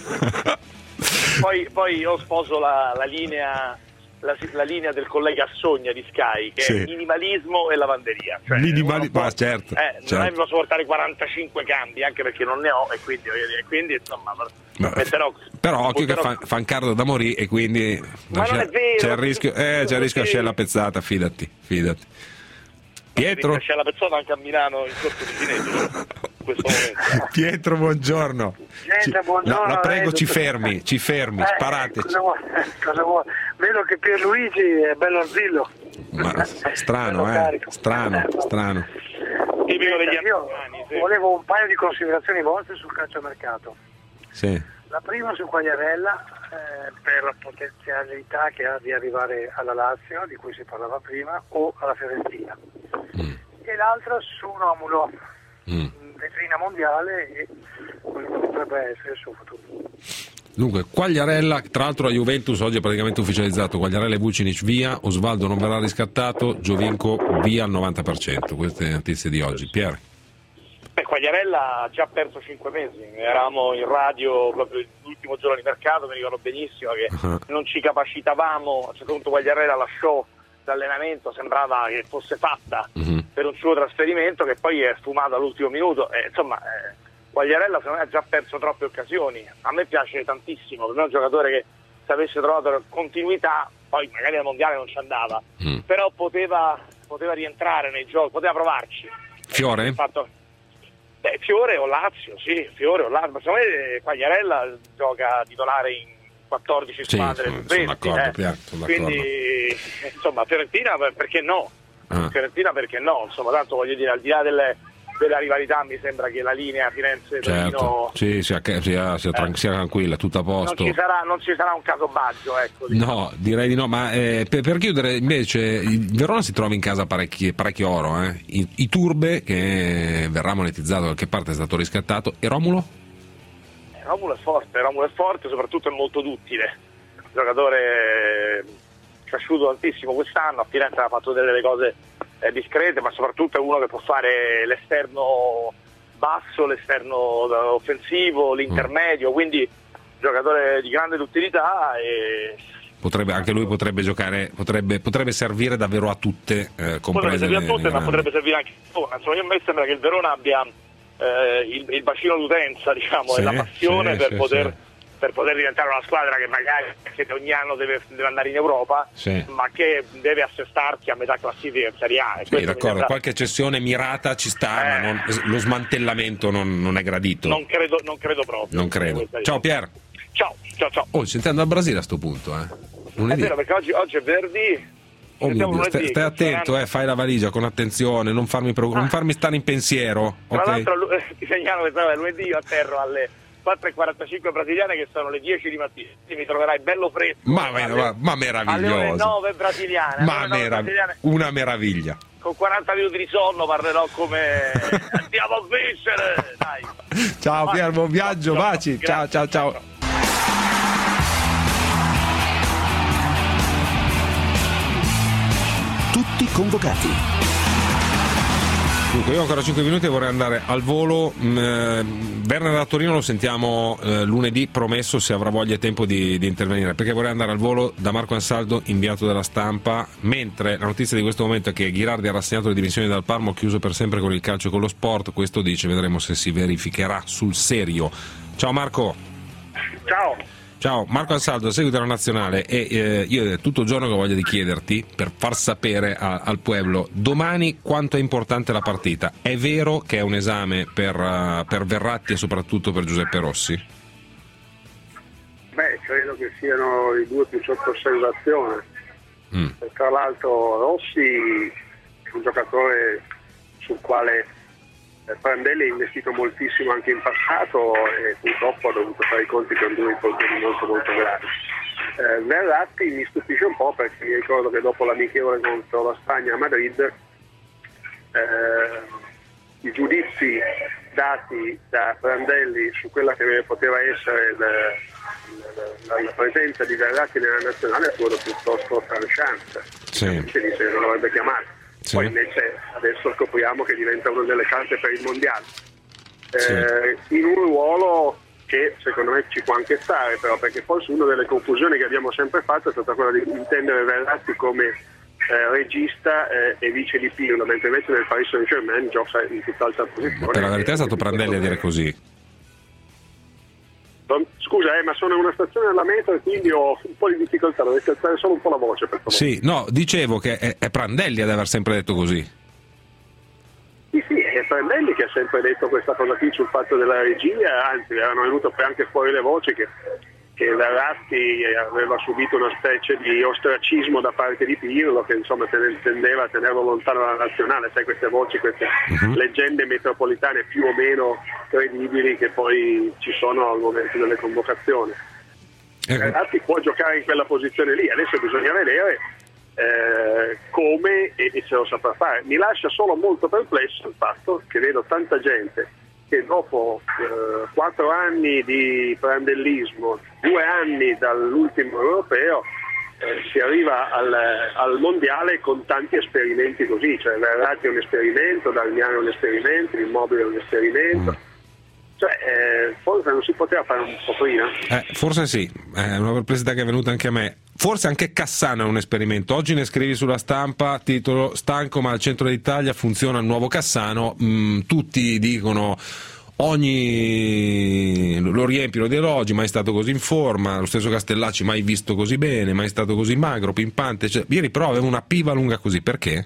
poi, poi io sposo la, la linea. La, la linea del collega Sogna di Sky, che sì. è minimalismo e lavanderia. Cioè, minimalismo, ma certo, eh, certo. Non è che posso portare quarantacinque cambi, anche perché non ne ho, e quindi, e quindi insomma, ma, metterò, però occhio metterò... che fa, fa un cardo da morire, e quindi ma non è vero, c'è il rischio, eh, c'è il rischio a scella pezzata, fidati, fidati. Pietro? C'è la persona anche a Milano in corso di Cineggio. Pietro, buongiorno. Gente, buongiorno. La, la prego, Redo. ci fermi, ci fermi, eh, sparateci. Cosa vuoi? Cosa vuoi? Vedo che Pierluigi è bello arzillo. Ma strano, eh? Carico. Strano, strano. Tipico degli Io sì. volevo un paio di considerazioni vostre sul calciomercato. Sì. La prima su Quagliarella, eh, per la potenzialità che ha di arrivare alla Lazio, di cui si parlava prima, o alla Fiorentina. Mm. E l'altra su Romulo, mm. vetrina mondiale, e quello che potrebbe essere il suo futuro. Dunque, Quagliarella, tra l'altro la Juventus oggi è praticamente ufficializzato, Quagliarella e Vucinic via, Osvaldo non verrà riscattato, Giovinco via al novanta per cento, queste notizie di oggi. Pier? Beh, Quagliarella ha già perso cinque mesi, eravamo in radio proprio l'ultimo giorno di mercato, mi ricordo benissimo che uh-huh. non ci capacitavamo, a un certo punto Quagliarella lasciò l'allenamento, sembrava che fosse fatta uh-huh. per un suo trasferimento che poi è sfumato all'ultimo minuto, e, insomma eh, Quagliarella secondo me ha già perso troppe occasioni, a me piace tantissimo, per me è un giocatore che se avesse trovato continuità, poi magari al mondiale non ci andava, mm. però poteva, poteva rientrare nei giochi, poteva provarci. Fiore? Il fatto, beh, Fiore o Lazio, sì, Fiore o Lazio, ma secondo me Quagliarella gioca titolare in quattordici sì, squadre sono, su venti, sono d'accordo, eh. Pier, sono d'accordo. Quindi insomma Fiorentina perché no? Ah. Fiorentina perché no? Insomma, tanto voglio dire, al di là delle della rivalità mi sembra che la linea Firenze-Torino certo. sì, sia, sia, sia, eh. sia tranquilla, tutto a posto. Non ci sarà, non ci sarà un caso Baggio, ecco. Diciamo. No, direi di no, ma eh, per, per chiudere invece il Verona si trova in casa parecchi, parecchio oro, eh. I, I Turbe che verrà monetizzato, da qualche parte è stato riscattato, e Romulo? Eh, Romulo è forte, Romulo è forte, soprattutto è molto duttile, un giocatore cresciuto tantissimo quest'anno, a Firenze ha fatto delle cose eh, discrete, ma soprattutto è uno che può fare l'esterno basso, l'esterno offensivo, l'intermedio, quindi giocatore di grande duttilità e potrebbe, anche lui potrebbe giocare, potrebbe, potrebbe servire davvero a tutte, eh, potrebbe servire a tutte, ma potrebbe servire anche a Verona. Insomma, io a me sembra che il Verona abbia eh, il, il bacino d'utenza, diciamo, sì, e la passione sì, per, sì, poter, sì. per poter diventare una squadra che magari che ogni anno deve, deve andare in Europa, sì. ma che deve assestarsi a metà classifica in Serie A. E sì, d'accordo, sembra... qualche cessione mirata ci sta, eh, ma non, lo smantellamento non, non è gradito. Non credo, non credo proprio. Non credo. Ciao Pier. Ciao, ciao, ciao. Oh, ci sentiamo dal Brasile a sto punto, eh. Lunedì. È vero, perché oggi, oggi è venerdì. Oh, lunedì, stai, stai attento, eh, fai la valigia con attenzione, non farmi, pro- ah. non farmi stare in pensiero. Tra okay? l'altro eh, ti segnalo che sarà lunedì io atterro alle quattro e quarantacinque brasiliane, che sono le dieci di mattina, mi troverai bello fresco. Ma, alle, ma, ma meraviglioso. Alle ore nove brasiliane. Ma merav- brasiliane. Una meraviglia. Con quaranta minuti di sonno parlerò come andiamo a vincere. Dai. Ciao Pier, buon viaggio, baci. Ciao, ciao, ciao. Tutti convocati. Dunque, io ho ancora cinque minuti e vorrei andare al volo. Eh, Werner da Torino lo sentiamo eh, lunedì, promesso, se avrà voglia e tempo di, di intervenire, perché vorrei andare al volo da Marco Ansaldo, inviato dalla Stampa, mentre la notizia di questo momento è che Ghirardi ha rassegnato le dimissioni dal Parma, chiuso per sempre con il calcio e con lo sport. Questo dice, vedremo se si verificherà sul serio. Ciao Marco. Ciao. Ciao, Marco Ansaldo, a seguito della nazionale, e eh, io è tutto il giorno che ho voglia di chiederti, per far sapere a, al pueblo, domani quanto è importante la partita. È vero che è un esame per, uh, per Verratti e soprattutto per Giuseppe Rossi? Beh, credo che siano i due più sotto osservazione. Mm. Tra l'altro Rossi è un giocatore sul quale Prandelli ha investito moltissimo anche in passato e purtroppo ha dovuto fare i conti con due infortuni molto molto gravi. Eh, Verratti mi stupisce un po' perché mi ricordo che dopo l'amichevole contro la Spagna a Madrid eh, i giudizi dati da Prandelli su quella che poteva essere la, la, la presenza di Verratti nella nazionale furono piuttosto trancianti. Sì. Si dice che non l'avrebbe chiamato. Sì. Poi invece adesso scopriamo che diventa una delle carte per il mondiale, eh, sì. in un ruolo che secondo me ci può anche stare, però, perché forse una delle confusioni che abbiamo sempre fatto è stata quella di intendere Verratti come eh, regista eh, e vice di Pirlo, mentre invece nel Paris Saint-Germain gioca in tutt'altra posizione. Per la verità è stato Prandelli a dire così. Scusa, eh, ma sono in una stazione della metro e quindi ho un po' di difficoltà, dovete alzare solo un po' la voce per favore. Sì, no, dicevo che è, è Prandelli ad aver sempre detto così. Sì, sì, è Prandelli che ha sempre detto questa cosa qui sul fatto della regia, anzi erano venute anche fuori le voci che, che Verratti aveva subito una specie di ostracismo da parte di Pirlo, che insomma tendeva a tenerlo lontano dalla nazionale, sai, queste voci, queste uh-huh. leggende metropolitane più o meno credibili che poi ci sono al momento delle convocazioni. Verratti può giocare in quella posizione lì, adesso bisogna vedere eh, come e, e se lo saprà fare. Mi lascia solo molto perplesso il fatto che vedo tanta gente che dopo eh, quattro anni di prandellismo, due anni dall'ultimo europeo, eh, si arriva al, al mondiale con tanti esperimenti così, cioè Verratti è un esperimento, Darmian è un esperimento, Immobile è un esperimento. Mm. Cioè, eh, forse non si poteva fare un po' prima? Eh, forse sì, è una perplessità che è venuta anche a me. Forse anche Cassano è un esperimento. Oggi ne scrivi sulla Stampa, titolo stanco ma al centro d'Italia funziona il nuovo Cassano. Mm, tutti dicono, ogni lo riempiono di elogi, mai stato così in forma, lo stesso Castellacci mai visto così bene, mai stato così magro, pimpante. Cioè, ieri però aveva una piva lunga così, perché?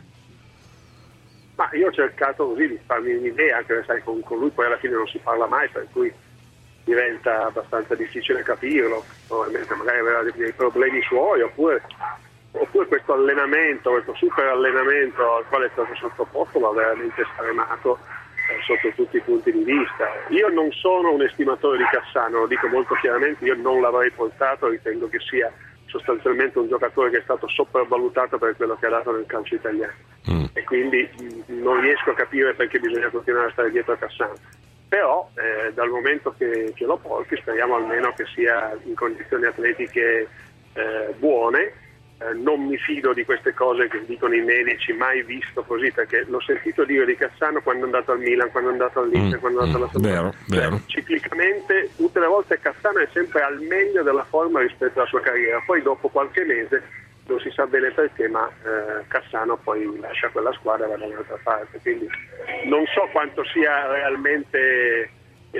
Ma io ho cercato così di farmi un'idea, anche sai, con, con lui poi alla fine non si parla mai, per cui diventa abbastanza difficile capirlo, probabilmente magari aveva dei, dei problemi suoi, oppure, oppure questo allenamento, questo super allenamento al quale è stato sottoposto l'ha veramente stremato eh, sotto tutti i punti di vista. Io non sono un estimatore di Cassano, lo dico molto chiaramente, io non l'avrei portato, ritengo che sia sostanzialmente un giocatore che è stato sopravvalutato per quello che ha dato nel calcio italiano mm. e quindi mh, non riesco a capire perché bisogna continuare a stare dietro a Cassano, però eh, dal momento che, che lo porti speriamo almeno che sia in condizioni atletiche eh, buone. Eh, non mi fido di queste cose che dicono i medici, mai visto così, perché l'ho sentito dire di Cassano quando è andato al Milan, quando è andato all'Inter, mm, quando è andato alla Sampdoria. Vero, cioè, ciclicamente tutte le volte Cassano è sempre al meglio della forma rispetto alla sua carriera, poi dopo qualche mese non si sa bene perché, ma eh, Cassano poi lascia quella squadra e va da un'altra parte, quindi non so quanto sia realmente eh,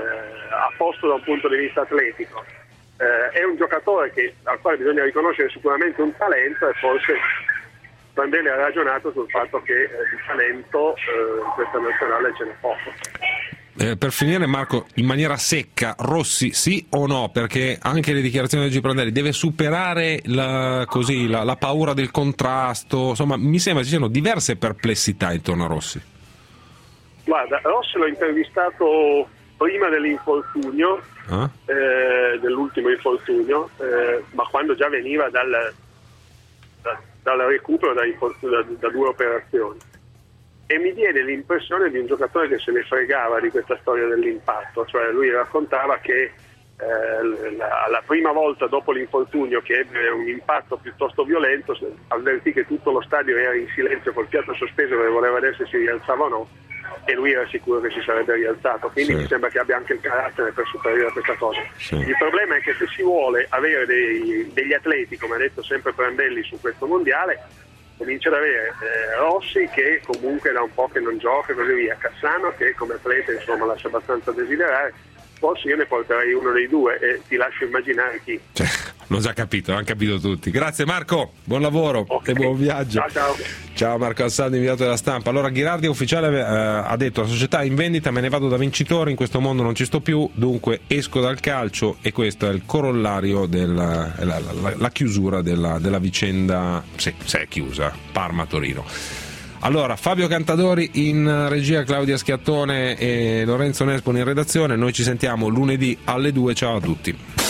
a posto da un punto di vista atletico. Eh, è un giocatore che, al quale bisogna riconoscere sicuramente un talento, e forse Prandelli ha ragionato sul fatto che eh, di talento eh, in questa nazionale ce n'è poco. Eh, per finire, Marco, in maniera secca, Rossi sì o no? Perché anche le dichiarazioni di Prandelli deve superare la, così, la, la paura del contrasto, insomma mi sembra ci siano diverse perplessità intorno a Rossi. Guarda, Rossi l'ho intervistato prima dell'infortunio, ah? eh, dell'ultimo infortunio, eh, ma quando già veniva dal, da, dal recupero da, da, da due operazioni, e mi diede l'impressione di un giocatore che se ne fregava di questa storia dell'impatto, cioè lui raccontava che eh, la, la prima volta dopo l'infortunio che ebbe un impatto piuttosto violento, avvertì che tutto lo stadio era in silenzio col fiato sospeso perché voleva vedere se si rialzava o no, e lui era sicuro che si sarebbe rialzato, quindi sì. Mi sembra che abbia anche il carattere per superare a questa cosa. Sì. Il problema è che se si vuole avere dei, degli atleti, come ha detto sempre Prandelli su questo mondiale, comincia ad avere eh, Rossi che comunque da un po' che non gioca e così via, Cassano che come atleta insomma lascia abbastanza a desiderare, forse io ne porterei uno dei due e ti lascio immaginare chi. Cioè, l'ho già capito, l'hanno capito tutti. Grazie Marco, buon lavoro okay. e buon viaggio. Ciao, ciao. Ciao Marco Assaldi, inviato della Stampa. Allora Ghirardi ufficiale eh, ha detto: la società è in vendita, me ne vado da vincitore, in questo mondo non ci sto più, dunque esco dal calcio, e questo è il corollario della la, la, la chiusura della, della vicenda, se, se è chiusa, Parma-Torino. Allora, Fabio Cantadori in regia, Claudia Schiattone e Lorenzo Nespoli in redazione. Noi ci sentiamo lunedì alle due. Ciao a tutti.